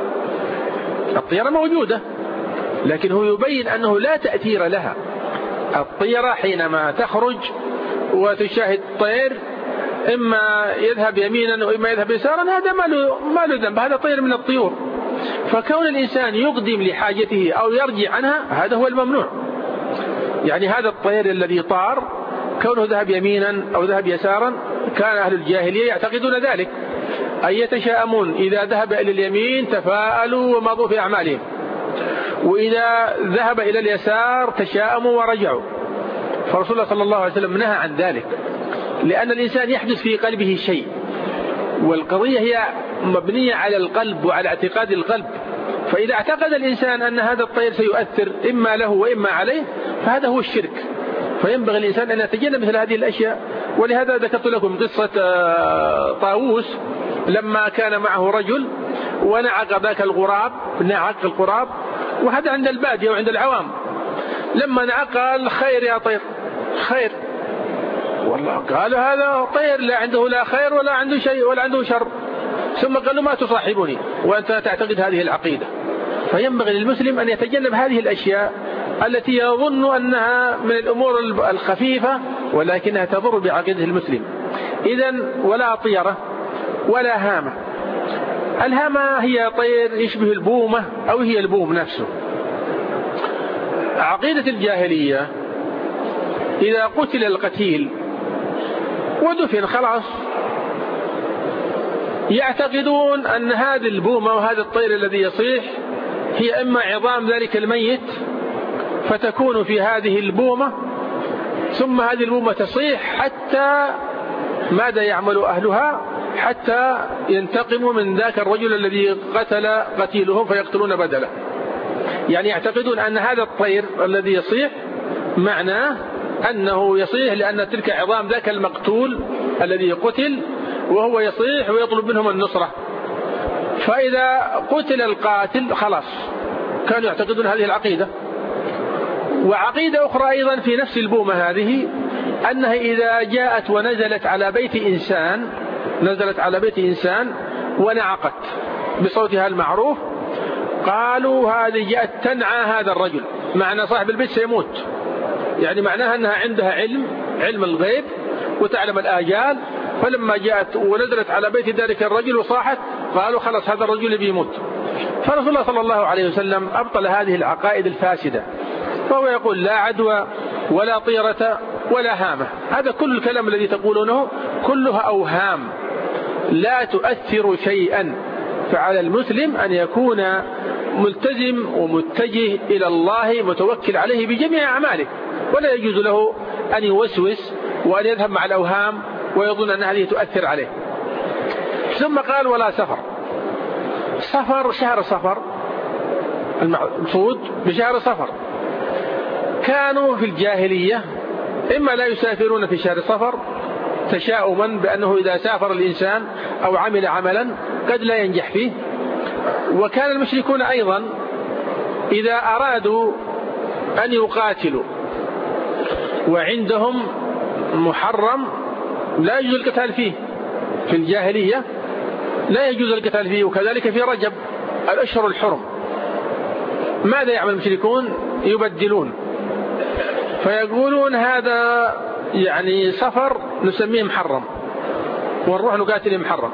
Speaker 2: الطيرة موجودة، لكن هو يبين أنه لا تأثير لها. الطيرة حينما تخرج وتشاهد طير، إما يذهب يمينا وإما يذهب يسارا، هذا ما له ذنب، هذا طير من الطيور. فكون الإنسان يقدم لحاجته أو يرجع عنها هذا هو الممنوع. يعني هذا الطير الذي طار كونه ذهب يمينا أو ذهب يسارا، كان أهل الجاهلية يعتقدون ذلك، أي يتشاءمون: إذا ذهب إلى اليمين تفاءلوا ومضوا في أعمالهم، وإذا ذهب إلى اليسار تشاءموا ورجعوا. فرسول الله صلى الله عليه وسلم نهى عن ذلك، لأن الإنسان يحدث في قلبه شيء، والقضية هي مبنية على القلب وعلى اعتقاد القلب. فإذا اعتقد الإنسان أن هذا الطير سيؤثر إما له وإما عليه، فهذا هو الشرك. فينبغي الإنسان أن يتجنب مثل هذه الأشياء. ولهذا ذكرت لكم قصة طاووس لما كان معه رجل ونعق ذاك الغراب، نعق الغراب، وهذا عند البادية وعند العوام. لما نعق قال: خير يا طير، خير. والله قال: هذا طير لا عنده لا خير ولا عنده شيء ولا عنده شر. ثم قال له: ما تصاحبني وأنت تعتقد هذه العقيدة. فينبغي للمسلم أن يتجنب هذه الأشياء التي يظن أنها من الأمور الخفيفة، ولكنها تضر بعقيدة المسلم. إذن ولا طيرة ولا هامة. الهامة هي طير يشبه البومة أو هي البوم نفسه. عقيدة الجاهلية إذا قتل القتيل ودفن خلاص، يعتقدون أن هذه البومة وهذا الطير الذي يصيح هي إما عظام ذلك الميت فتكون في هذه البومة، ثم هذه البومة تصيح حتى ماذا يعمل أهلها؟ حتى ينتقموا من ذاك الرجل الذي قتل قتيلهم فيقتلون بدله. يعني يعتقدون أن هذا الطير الذي يصيح معناه أنه يصيح لأن تلك عظام ذاك المقتول الذي قتل، وهو يصيح ويطلب منهم النصرة. فإذا قتل القاتل خلاص، كانوا يعتقدون هذه العقيدة. وعقيدة أخرى أيضا في نفس البومة هذه، أنها إذا جاءت ونزلت على بيت إنسان، نزلت على بيت إنسان ونعقت بصوتها المعروف، قالوا هذه جاءت تنعى هذا الرجل، معنى صاحب البيت سيموت، يعني معناها أنها عندها علم الغيب وتعلم الآجال. فلما جاءت ونزلت على بيت ذلك الرجل وصاحت، قالوا خلاص هذا الرجل بيموت. فرسول الله صلى الله عليه وسلم أبطل هذه العقائد الفاسدة، فهو يقول: لا عدوى ولا طيرة ولا هامة. هذا كل الكلام الذي تقولونه كلها أوهام لا تؤثر شيئا. فعلى المسلم أن يكون ملتزم ومتجه إلى الله متوكل عليه بجميع أعماله، ولا يجوز له أن يوسوس وأن يذهب مع الأوهام ويظن أن هذه تؤثر عليه. ثم قال: ولا سفر. سفر شهر صفر، المقصود بشهر صفر. كانوا في الجاهلية إما لا يسافرون في شهر صفر تشاؤما بأنه إذا سافر الإنسان أو عمل عملا قد لا ينجح فيه، وكان المشركون أيضا إذا أرادوا أن يقاتلوا وعندهم محرم لا يجوز القتال فيه، في الجاهلية لا يجوز القتال فيه، وكذلك في رجب الأشهر الحرم، ماذا يعمل المشركون؟ يبدلون، فيقولون هذا يعني سفر نسميه محرم ونروح نقاتل محرم.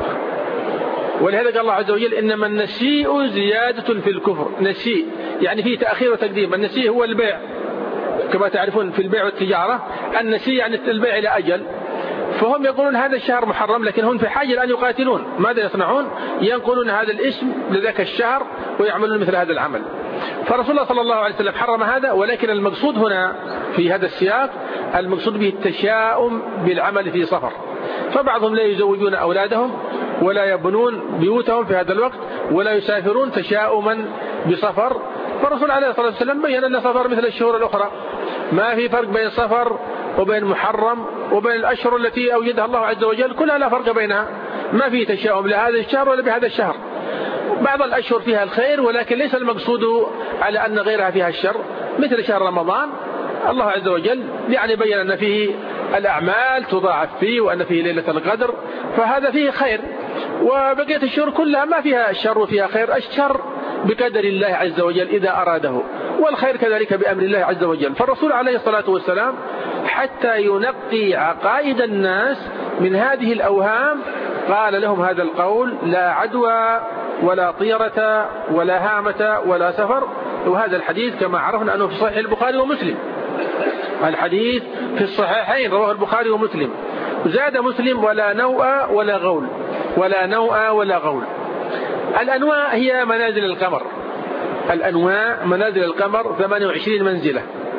Speaker 2: ولهذا قال الله عز وجل إنما النسيء زيادة في الكفر. نسيء يعني فيه تأخير وتقديم. النسيء هو البيع كما تعرفون في البيع والتجارة، النسيء يعني البيع إلى أجل. فهم يقولون هذا الشهر محرم، لكن هم في حاجة أن يقاتلون، ماذا يصنعون؟ ينقلون هذا الاسم لذاك الشهر ويعملون مثل هذا العمل. فرسول الله صلى الله عليه وسلم حرم هذا، ولكن المقصود هنا في هذا السياق المقصود به التشاؤم بالعمل في سفر. فبعضهم لا يزوجون أولادهم ولا يبنون بيوتهم في هذا الوقت ولا يسافرون تشاؤما بسفر. فالرسول عليه الصلاة والسلام بيّن أن السفر مثل الشهور الأخرى، ما في فرق بين السفر وبين محرم وبين الأشهر التي أوجدها الله عز وجل، كلها لا فرق بينها، ما في تشاؤم لهذا الشهر ولا بهذا الشهر. بعض الأشهر فيها الخير، ولكن ليس المقصود على أن غيرها فيها الشر، مثل شهر رمضان الله عز وجل يعني بيّن أن فيه الأعمال تضاعف فيه وأن فيه ليلة القدر، فهذا فيه خير. وبقية الشهور كلها ما فيها الشر وفيها خير، الشر بقدر الله عز وجل إذا أراده، والخير كذلك بأمر الله عز وجل. فالرسول عليه الصلاة والسلام حتى ينقي عقائد الناس من هذه الأوهام قال لهم هذا القول: لا عدوى ولا طيرة ولا هامة ولا سفر. وهذا الحديث كما عرفنا أنه في صحيح البخاري ومسلم، الحديث في الصحيحين رواه البخاري ومسلم. زاد مسلم: ولا نوء ولا غول، ولا نوء ولا غول. الأنواء هي منازل القمر، الأنواء منازل القمر 28 منزلة،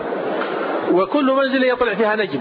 Speaker 2: وكل منزلة يطلع فيها نجم،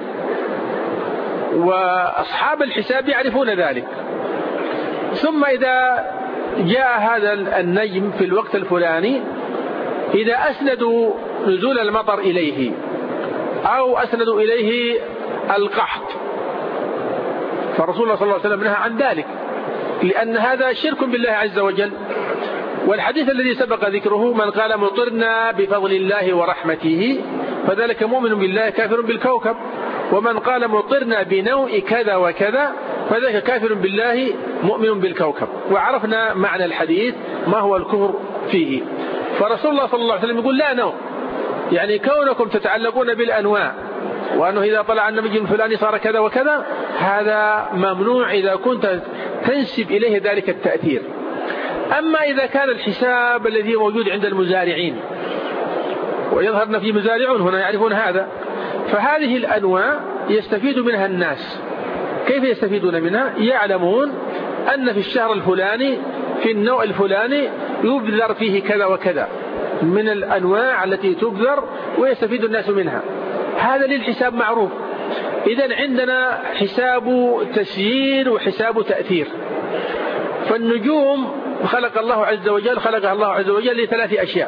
Speaker 2: وأصحاب الحساب يعرفون ذلك. ثم إذا جاء هذا النجم في الوقت الفلاني، إذا أسندوا نزول المطر إليه أو أسندوا إليه القحط، فالرسول صلى الله عليه وسلم نهى عن ذلك، لأن هذا شرك بالله عز وجل. والحديث الذي سبق ذكره: من قال مطرنا بفضل الله ورحمته فذلك مؤمن بالله كافر بالكوكب، ومن قال مطرنا بنوء كذا وكذا فذلك كافر بالله مؤمن بالكوكب. وعرفنا معنى الحديث ما هو الكفر فيه. فرسول الله صلى الله عليه وسلم يقول: لا نوء، يعني كونكم تتعلقون بالأنواع، وأنه إذا طلع النبي الفلاني صار كذا وكذا، هذا ممنوع إذا كنت تنسب إليه ذلك التأثير. أما إذا كان الحساب الذي موجود عند المزارعين، ويظهرنا في مزارعون هنا يعرفون هذا، فهذه الأنواع يستفيد منها الناس. كيف يستفيدون منها؟ يعلمون أن في الشهر الفلاني في النوع الفلاني يبذر فيه كذا وكذا من الأنواع التي تبذر ويستفيد الناس منها، هذا للحساب معروف. إذن عندنا حساب تسيير وحساب تأثير. فالنجوم خلقها الله عز وجل لثلاث أشياء.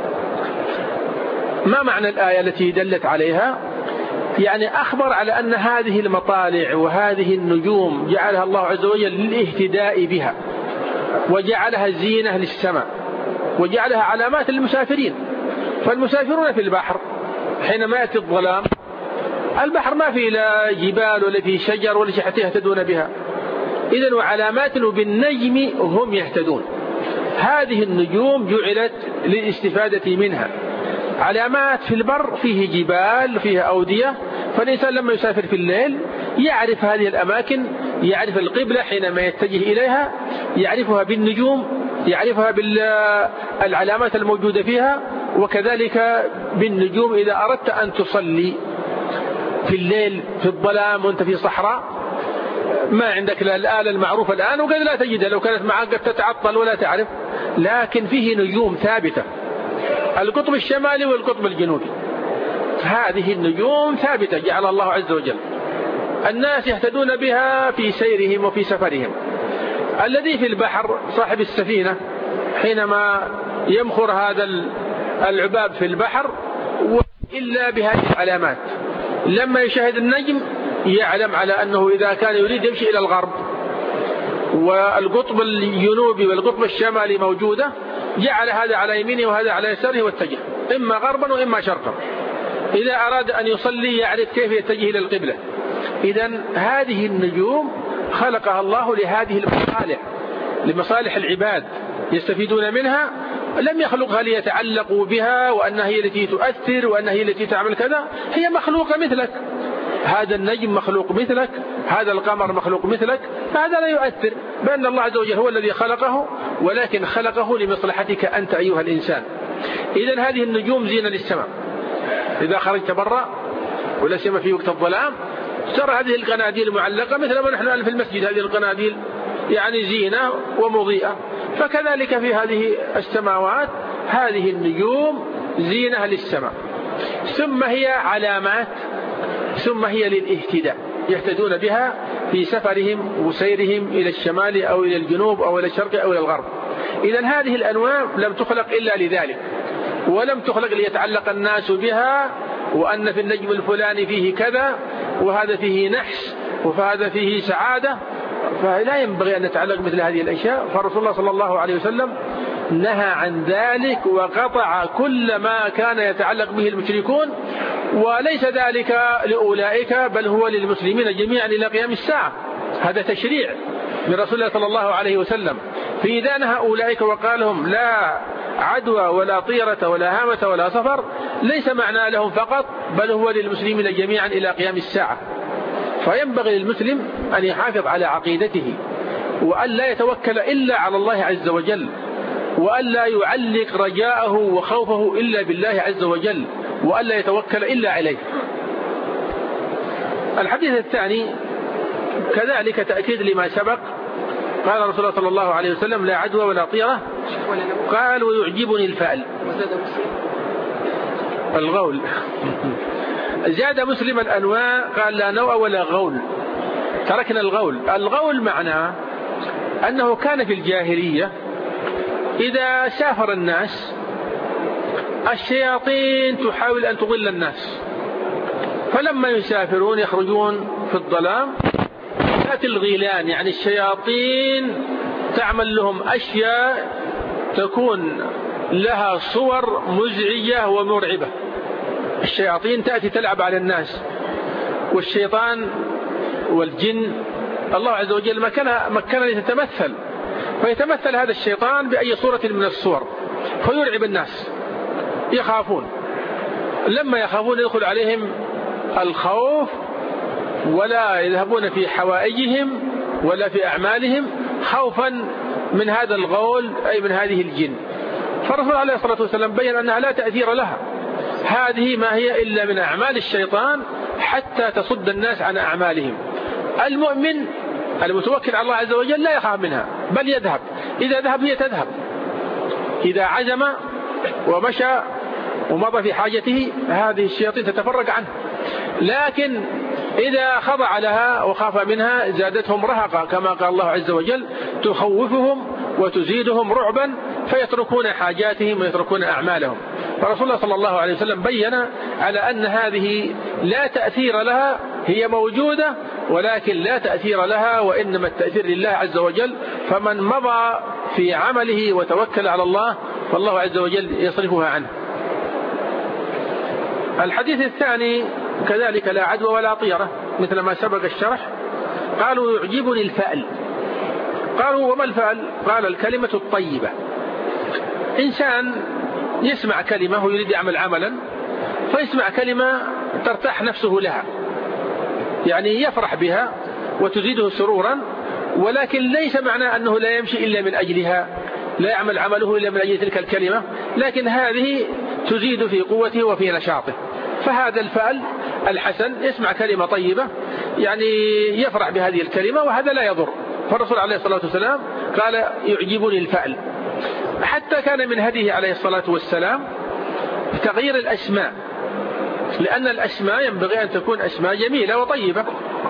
Speaker 2: ما معنى الآية التي دلت عليها؟ يعني أخبر على أن هذه المطالع وهذه النجوم جعلها الله عز وجل للاهتداء بها، وجعلها زينة للسماء، وجعلها علامات للمسافرين. فالمسافرون في البحر حينما يأتي الظلام، البحر ما فيه لا جبال ولا فيه شجر ولا شيء حتى يهتدون بها، إذن وعلامات وبالنجم هم يهتدون. هذه النجوم جعلت للاستفادة منها. علامات في البر فيه جبال فيه أودية، فالإنسان لما يسافر في الليل يعرف هذه الأماكن، يعرف القبلة حينما يتجه إليها، يعرفها بالنجوم، يعرفها بالعلامات الموجودة فيها. وكذلك بالنجوم إذا أردت أن تصلي في الليل في الظلام وأنت في صحراء، ما عندك الآلة المعروفة الآن وقد لا تجدها، لو كانت معك قد تتعطل ولا تعرف، لكن فيه نجوم ثابتة، القطب الشمالي والقطب الجنوبي، هذه النجوم ثابتة جعل الله عز وجل، الناس يهتدون بها في سيرهم وفي سفرهم. الذي في البحر صاحب السفينة حينما يمخر هذا العباب في البحر إلا بهذه العلامات، لما يشاهد النجم يعلم على أنه إذا كان يريد يمشي إلى الغرب، والقطب الجنوبي والقطب الشمالي موجودة، جعل هذا على يمينه وهذا على يساره واتجه إما غربا وإما شرقا. إذا أراد أن يصلي يعرف كيف يتجه إلى القبلة. إذن هذه النجوم خلقها الله لهذه المصالح، لمصالح العباد يستفيدون منها. لم يخلقها ليتعلقوا بها وأنها هي التي تؤثر وأنها هي التي تعمل كذا، هي مخلوقة مثلك. هذا النجم مخلوق مثلك، هذا القمر مخلوق مثلك، فهذا لا يؤثر، بأن الله عز وجل هو الذي خلقه، ولكن خلقه لمصلحتك أنت أيها الإنسان. إذن هذه النجوم زينة للسماء. إذا خرجت برا ولا سيما في وقت الظلام ترى هذه القناديل معلقة مثل ما نحن في المسجد، هذه القناديل يعني زينة ومضيئة. فكذلك في هذه السماوات هذه النجوم زينة للسماء، ثم هي علامات، ثم هي للاهتداء، يهتدون بها في سفرهم وسيرهم إلى الشمال أو إلى الجنوب أو إلى الشرق أو إلى الغرب. إذن هذه الأنواع لم تخلق إلا لذلك، ولم تخلق ليتعلق الناس بها، وأن في النجم الفلاني فيه كذا وهذا فيه نحس وهذا فيه سعادة، فلا ينبغي أن نتعلق مثل هذه الأشياء. فرسول الله صلى الله عليه وسلم نهى عن ذلك وقطع كل ما كان يتعلق به المشركون، وليس ذلك لأولئك بل هو للمسلمين جميعا إلى قيام الساعة. هذا تشريع من رسول الله صلى الله عليه وسلم. فإذا نهى أولئك وقال لهم لا عدوى ولا طيرة ولا هامة ولا سفر، ليس معنى لهم فقط بل هو للمسلمين جميعا إلى قيام الساعة. فينبغي للمسلم أن يحافظ على عقيدته، وأن لا يتوكل إلا على الله عز وجل، وأن لا يعلق رجاءه وخوفه إلا بالله عز وجل، وأن لا يتوكل إلا عليه. الحديث الثاني كذلك تأكيد لما سبق. قال رسول الله صلى الله عليه وسلم لا عدوى ولا طيرة. قال ويعجبني الفأل الغول. زاد مسلم الأنواع، قال لا نوء ولا غول، تركنا الغول. الغول معناه أنه كان في الجاهلية إذا سافر الناس الشياطين تحاول أن تضل الناس، فلما يسافرون يخرجون في الظلام تأتي الغيلان، يعني الشياطين تعمل لهم أشياء تكون لها صور مزعجة ومرعبة. الشياطين تأتي تلعب على الناس، والشيطان والجن الله عز وجل مكن لتتمثل، فيتمثل هذا الشيطان بأي صورة من الصور فيرعب الناس، يخافون. لما يخافون يدخل عليهم الخوف، ولا يذهبون في حوائجهم ولا في أعمالهم خوفا من هذا الغول أي من هذه الجن. فالرسول عليه الصلاة والسلام بين أنها لا تأثير لها، هذه ما هي إلا من أعمال الشيطان حتى تصد الناس عن أعمالهم. المؤمن المتوكل على الله عز وجل لا يخاف منها بل يذهب، إذا ذهب هي تذهب، إذا عزم ومشى ومضى في حاجته هذه الشياطين تتفرق عنه. لكن إذا خضع لها وخاف منها زادتهم رهقا، كما قال الله عز وجل تخوفهم وتزيدهم رعبا فيتركون حاجاتهم ويتركون أعمالهم. فرسول الله صلى الله عليه وسلم بين على أن هذه لا تأثير لها، هي موجودة ولكن لا تأثير لها، وإنما التأثير لله عز وجل. فمن مضى في عمله وتوكل على الله فالله عز وجل يصرفها عنه. الحديث الثاني كذلك لا عدوى ولا طيرة مثل ما سبق الشرح. قالوا يعجبني الفأل. قالوا وما الفأل؟ قال الكلمة الطيبة. إنسان يسمع كلمة ويريد يعمل عملا، فيسمع كلمة ترتاح نفسه لها، يعني يفرح بها وتزيده سرورا، ولكن ليس معنى أنه لا يمشي إلا من أجلها، لا يعمل عمله إلا من أجل تلك الكلمة، لكن هذه تزيد في قوته وفي نشاطه. فهذا الفأل الحسن يسمع كلمة طيبة يعني يفرح بهذه الكلمة، وهذا لا يضر. فالرسول عليه الصلاة والسلام قال يعجبني الفأل. حتى كان من هديه عليه الصلاة والسلام تغيير الأسماء، لأن الأسماء ينبغي أن تكون أسماء جميلة وطيبة.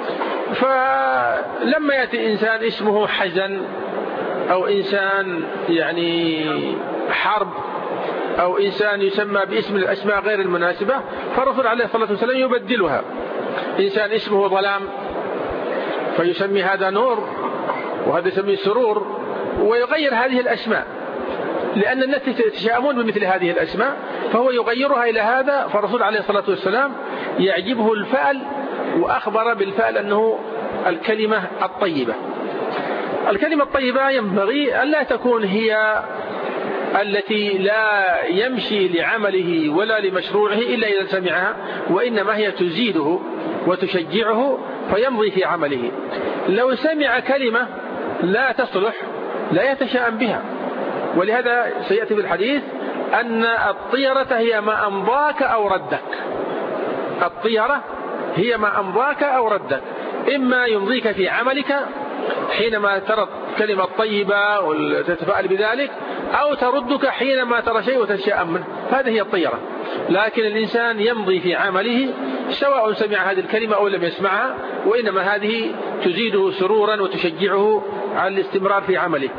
Speaker 2: فلما يأتي إنسان اسمه حزن أو إنسان يعني حرب أو إنسان يسمى باسم الأسماء غير المناسبة، فالرسول عليه الصلاة والسلام يبدلها. إنسان اسمه ظلام فيسمي هذا نور، وهذا يسميه سرور، ويغير هذه الأسماء، لأن الناس يتشائمون بمثل هذه الأسماء، فهو يغيرها إلى هذا. فالرسول عليه الصلاة والسلام يعجبه الفأل، وأخبر بالفأل أنه الكلمة الطيبة. الكلمة الطيبة ينبغي أن لا تكون هي التي لا يمشي لعمله ولا لمشروعه إلا إذا سمعها، وإنما هي تزيده وتشجعه فيمضي في عمله. لو سمع كلمة لا تصلح لا يتشائم بها. ولهذا سيأتي في الحديث أن الطيرة هي ما أمضاك أو ردك. الطيرة هي ما أمضاك أو ردك، إما يمضيك في عملك حينما ترى كلمة طيبة وتتفائل بذلك، أو تردك حينما ترى شيء وتتشائم منه. هذه هي الطيرة. لكن الإنسان يمضي في عمله سواء سمع هذه الكلمة أو لم يسمعها، وإنما هذه تزيده سرورا وتشجعه على الاستمرار في عمله.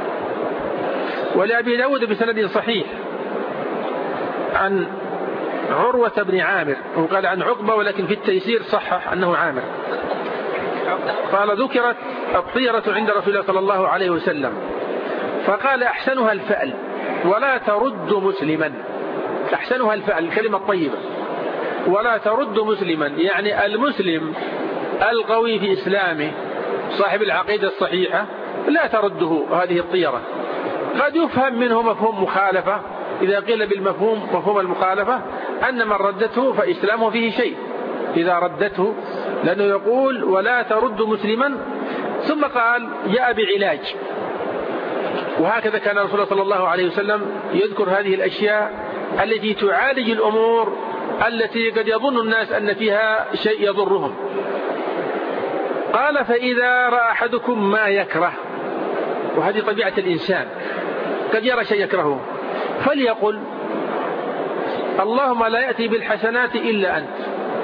Speaker 2: ولأبي داود بسند صحيح عن عروة بن عامر، وقال عن عقبة ولكن في التيسير صحح أنه عامر، قال ذكرت الطيرة عند رسول الله صلى الله عليه وسلم فقال أحسنها الفأل ولا ترد مسلما. أحسنها الفأل الكلمة الطيبة، ولا ترد مسلما، يعني المسلم القوي في إسلامه صاحب العقيدة الصحيحة لا ترده هذه الطيرة. قد يفهم منه مفهوم مخالفة، إذا قيل بالمفهوم مفهوم المخالفة أن من ردته فإسلامه فيه شيء إذا ردته، لأنه يقول ولا ترد مسلما، ثم قال جاء بعلاج. وهكذا كان رسول الله صلى الله عليه وسلم يذكر هذه الأشياء التي تعالج الأمور التي قد يظن الناس أن فيها شيء يضرهم. قال فإذا رأى أحدكم ما يكره، وهذه طبيعة الإنسان قد يرى شيء يكرهه، فليقل اللهم لا يأتي بالحسنات إلا أنت.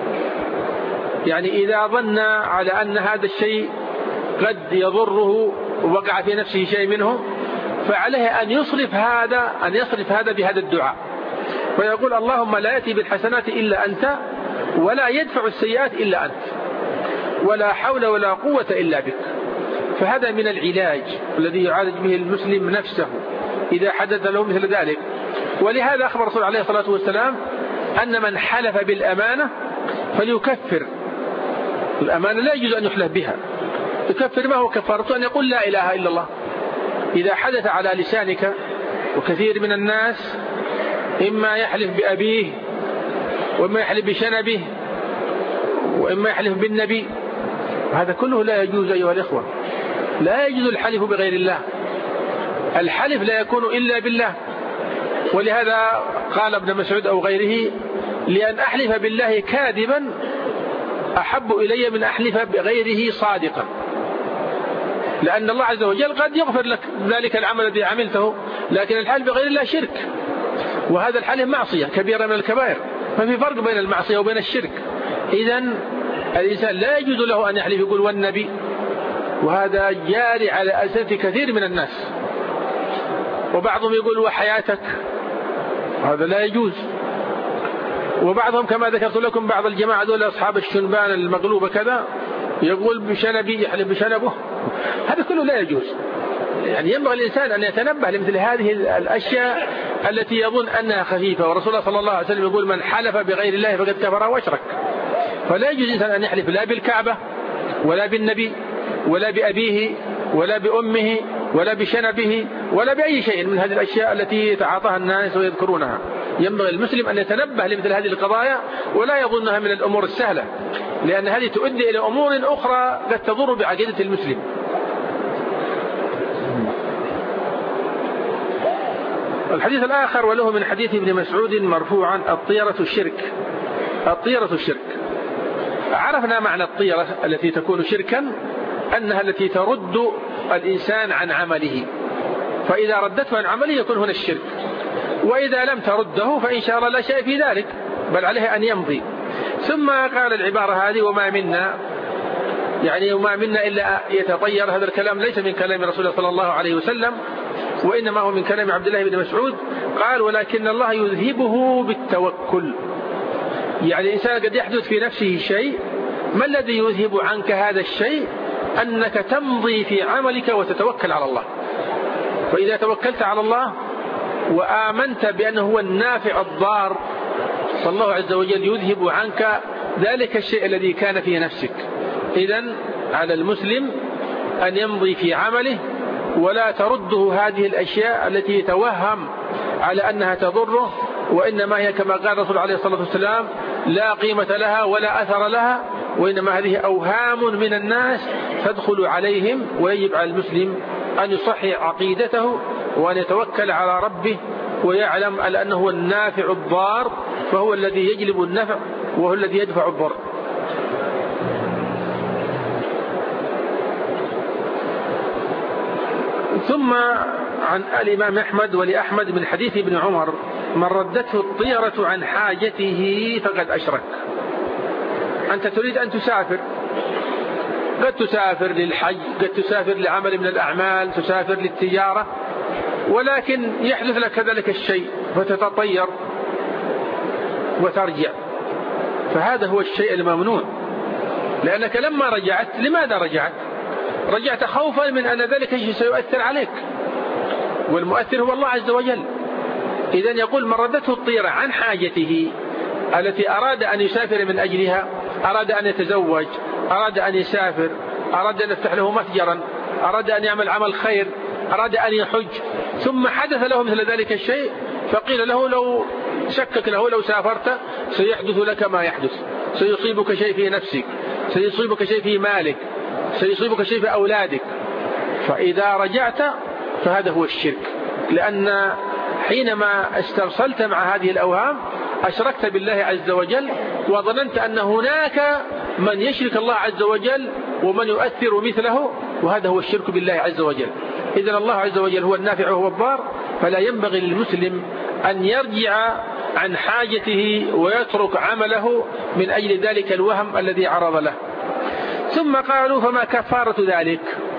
Speaker 2: يعني إذا ظن على أن هذا الشيء قد يضره ووقع في نفسه شيء منه، فعليه أن يصرف هذا بهذا الدعاء، فيقول اللهم لا يأتي بالحسنات إلا أنت ولا يدفع السيئات إلا أنت ولا حول ولا قوة إلا بك. فهذا من العلاج الذي يعالج به المسلم نفسه إذا حدث له مثل ذلك. ولهذا أخبر الرسول عليه الصلاة والسلام أن من حلف بالأمانة فليكفر. الأمانة لا يجوز أن يحلف بها، يكفر. ما هو كفارته؟ أن يقول لا إله إلا الله. إذا حدث على لسانك، وكثير من الناس إما يحلف بأبيه، وإما يحلف بشنبه، وإما يحلف بالنبي، وهذا كله لا يجوز أيها الإخوة. لا يجوز الحلف بغير الله. الحلف لا يكون إلا بالله. ولهذا قال ابن مسعود أو غيره لأن أحلف بالله كاذبا أحب إلي من أحلف بغيره صادقا، لأن الله عز وجل قد يغفر لك ذلك العمل الذي عملته، لكن الحلف بغير الله شرك، وهذا الحلف معصية كبيرة من الكبائر. ففي فرق بين المعصية وبين الشرك. إذن الإنسان لا يجوز له أن يحلف يقول والنبي، وهذا جاري على ألسنة كثير من الناس. وبعضهم يقول وحياتك، هذا لا يجوز. وبعضهم كما ذكرت لكم بعض الجماعة دول أصحاب الشنبان المقلوبة كذا يقول بشنبي، يحلف بشنبه، هذا كله لا يجوز. يعني ينبغي الإنسان أن يتنبه لمثل هذه الأشياء التي يظن أنها خفيفة. ورسول الله صلى الله عليه وسلم يقول من حلف بغير الله فقد كفر واشرك. فلا يجوز الإنسان أن يحلف لا بالكعبة ولا بالنبي ولا بأبيه ولا بأمه ولا بشنبه ولا بأي شيء من هذه الأشياء التي يتعاطاها الناس ويذكرونها. ينبغي المسلم أن يتنبه لمثل هذه القضايا ولا يظنها من الأمور السهلة، لأن هذه تؤدي إلى أمور أخرى قد تضر بعقيدة المسلم. الحديث الآخر وله من حديث ابن مسعود مرفوعا الطيرة الشرك. الطيرة الشرك، عرفنا معنى الطيرة التي تكون شركا أنها التي ترد الإنسان عن عمله، فإذا ردته عن عمله يكون هنا الشرك. وإذا لم ترده فإن شاء الله لا شيء في ذلك، بل عليه أن يمضي. ثم قال العبارة هذه وما منا، يعني وما منا إلا يتطير. هذا الكلام ليس من كلام رسول الله صلى الله عليه وسلم، وإنما هو من كلام عبد الله بن مسعود. قال ولكن الله يذهبه بالتوكل. يعني الإنسان قد يحدث في نفسه شيء، ما الذي يذهب عنك هذا الشيء؟ أنك تمضي في عملك وتتوكل على الله. فإذا توكلت على الله وآمنت بأنه هو النافع الضار، فالله عز وجل يذهب عنك ذلك الشيء الذي كان في نفسك. إذن على المسلم أن يمضي في عمله ولا ترده هذه الأشياء التي يتوهم على أنها تضره، وإنما هي كما قال الرسول عليه الصلاة والسلام لا قيمة لها ولا أثر لها، وإنما هذه أوهام من الناس تدخل عليهم. ويجب على المسلم أن يصحح عقيدته وأن يتوكل على ربه ويعلم أنه هو النافع الضار، فهو الذي يجلب النفع وهو الذي يدفع الضر. ثم عن الإمام أحمد ولأحمد من حديث ابن عمر: من ردته الطيرة عن حاجته فقد أشرك. أنت تريد أن تسافر، قد تسافر للحج، قد تسافر لعمل من الأعمال، تسافر للتجارة، ولكن يحدث لك ذلك الشيء فتتطير وترجع، فهذا هو الشيء الممنوع. لأنك لما رجعت، لماذا رجعت؟ رجعت خوفا من أن ذلك الشيء سيؤثر عليك، والمؤثر هو الله عز وجل. إذن يقول: من ردته الطيرة عن حاجته التي أراد أن يسافر من أجلها، أراد أن يتزوج، أراد أن يسافر، أراد أن يفتح له متجرا، أراد أن يعمل عمل خير، أراد أن يحج، ثم حدث له مثل ذلك الشيء، فقيل له لو شكك له لو سافرت سيحدث لك ما يحدث، سيصيبك شيء في نفسك، سيصيبك شيء في مالك، سيصيبك شيء في أولادك. فإذا رجعت فهذا هو الشرك، لأن حينما استرسلت مع هذه الأوهام أشركت بالله عز وجل، وظننت أن هناك من يشرك الله عز وجل ومن يؤثر مثله، وهذا هو الشرك بالله عز وجل. إذن الله عز وجل هو النافع وهو الضار، فلا ينبغي للمسلم أن يرجع عن حاجته ويترك عمله من أجل ذلك الوهم الذي عرض له. ثم قالوا: فما كفارة ذلك؟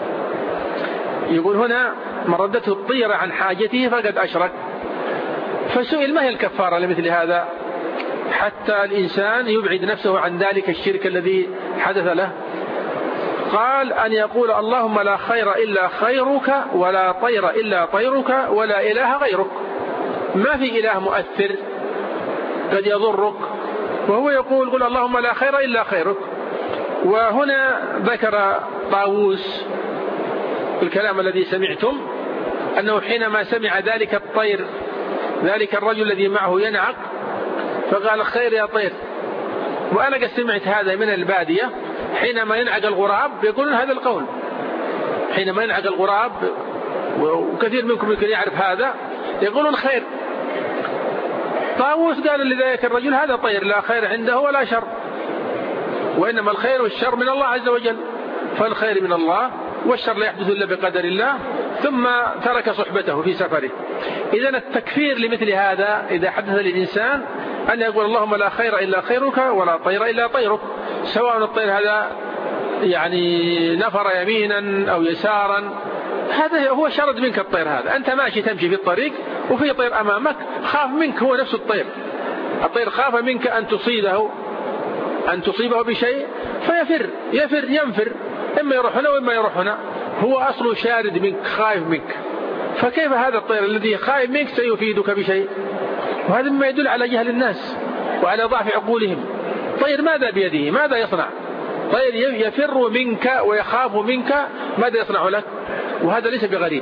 Speaker 2: يقول هنا: من ردته الطيرة عن حاجته فقد أشرك. فسئل: ما هي الكفارة لمثل هذا حتى الإنسان يبعد نفسه عن ذلك الشرك الذي حدث له؟ قال: أن يقول: اللهم لا خير إلا خيرك، ولا طير إلا طيرك، ولا إله غيرك. ما في إله مؤثر قد يضرك، وهو يقول: قل اللهم لا خير إلا خيرك. وهنا ذكر طاووس الكلام الذي سمعتم، أنه حينما سمع ذلك الطير، ذلك الرجل الذي معه ينعق، فقال: خير يا طير. وأنا قد سمعت هذا من البادية، حينما ينعق الغراب يقولون هذا القول، حينما ينعق الغراب، وكثير منكم يمكن يعرف هذا، يقولون خير. طاووس قال لذلك الرجل: هذا طير لا خير عنده ولا شر، وإنما الخير والشر من الله عز وجل، فالخير من الله والشر لا يحدث إلا بقدر الله. ثم ترك صحبته في سفره. إذن التكفير لمثل هذا إذا حدث للإنسان أن يقول: اللهم لا خير إلا خيرك، ولا طير إلا طيرك، سواء الطير هذا يعني نفر يمينا أو يسارا، هذا هو شرد منك الطير. هذا أنت ماشي تمشي في الطريق وفي طير أمامك خاف منك، هو نفس الطير، الطير خاف منك أن تصيبه بشيء فيفر ينفر، إما يروح هنا وإما يروح هنا، هو أصله شارد منك، خايف منك. فكيف هذا الطير الذي خايف منك سيفيدك بشيء؟ وهذا مما يدل على جهل الناس وعلى ضعف عقولهم. طير ماذا بيده؟ ماذا يصنع؟ طير يفر منك ويخاف منك، ماذا يصنع لك؟ وهذا ليس بغريب.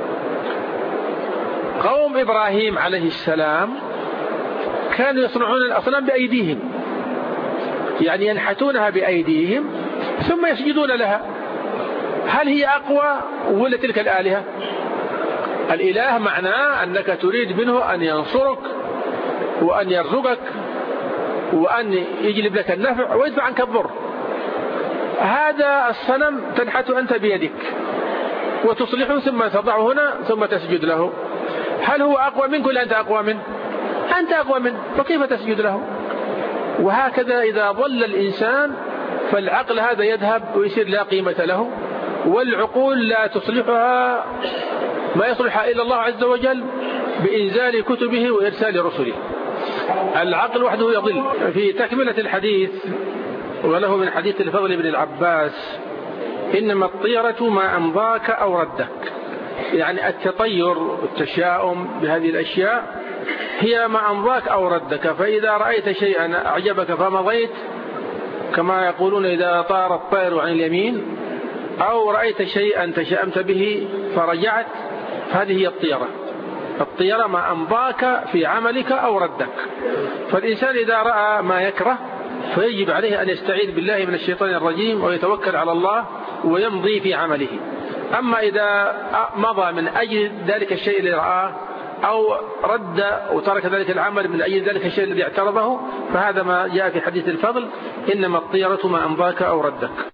Speaker 2: قوم إبراهيم عليه السلام كانوا يصنعون الأصنام بأيديهم، يعني ينحتونها بأيديهم ثم يسجدون لها. هل هي أقوى ولا تلك الآلهة؟ الإله معناه أنك تريد منه أن ينصرك وأن يرزقك وأن يجلب لك النفع ويدفع عنك الضر. هذا الصنم تنحته أنت بيدك وتصلحه ثم تضعه هنا ثم تسجد له. هل هو أقوى منك ولا أنت أقوى منه؟ أنت أقوى منه، فكيف تسجد له؟ وهكذا إذا ضل الإنسان فالعقل هذا يذهب ويصير لا قيمة له، والعقول لا تصلحها ما يصلحها إلا الله عز وجل بإنزال كتبه وإرسال رسله. العقل وحده يضل. في تكملة الحديث، وله من حديث الفضل بن العباس إنما الطيرة ما أمضاك أو ردك، يعني التطير والتشاؤم بهذه الأشياء هي ما أمضاك أو ردك. فإذا رأيت شيئا أعجبك فمضيت، كما يقولون إذا طار الطير عن اليمين، أو رأيت شيئا تشأمت به فرجعت، هذه هي الطيرة. الطيرة ما أمضاك في عملك أو ردك. فالإنسان إذا رأى ما يكره فيجب عليه أن يستعيذ بالله من الشيطان الرجيم ويتوكل على الله ويمضي في عمله. أما إذا مضى من أجل ذلك الشيء اللي رآه أو رد وترك ذلك العمل من أجل ذلك الشيء الذي اعترضه، فهذا ما جاء في حديث الفضل: إنما الطيرة ما أمضاك أو ردك.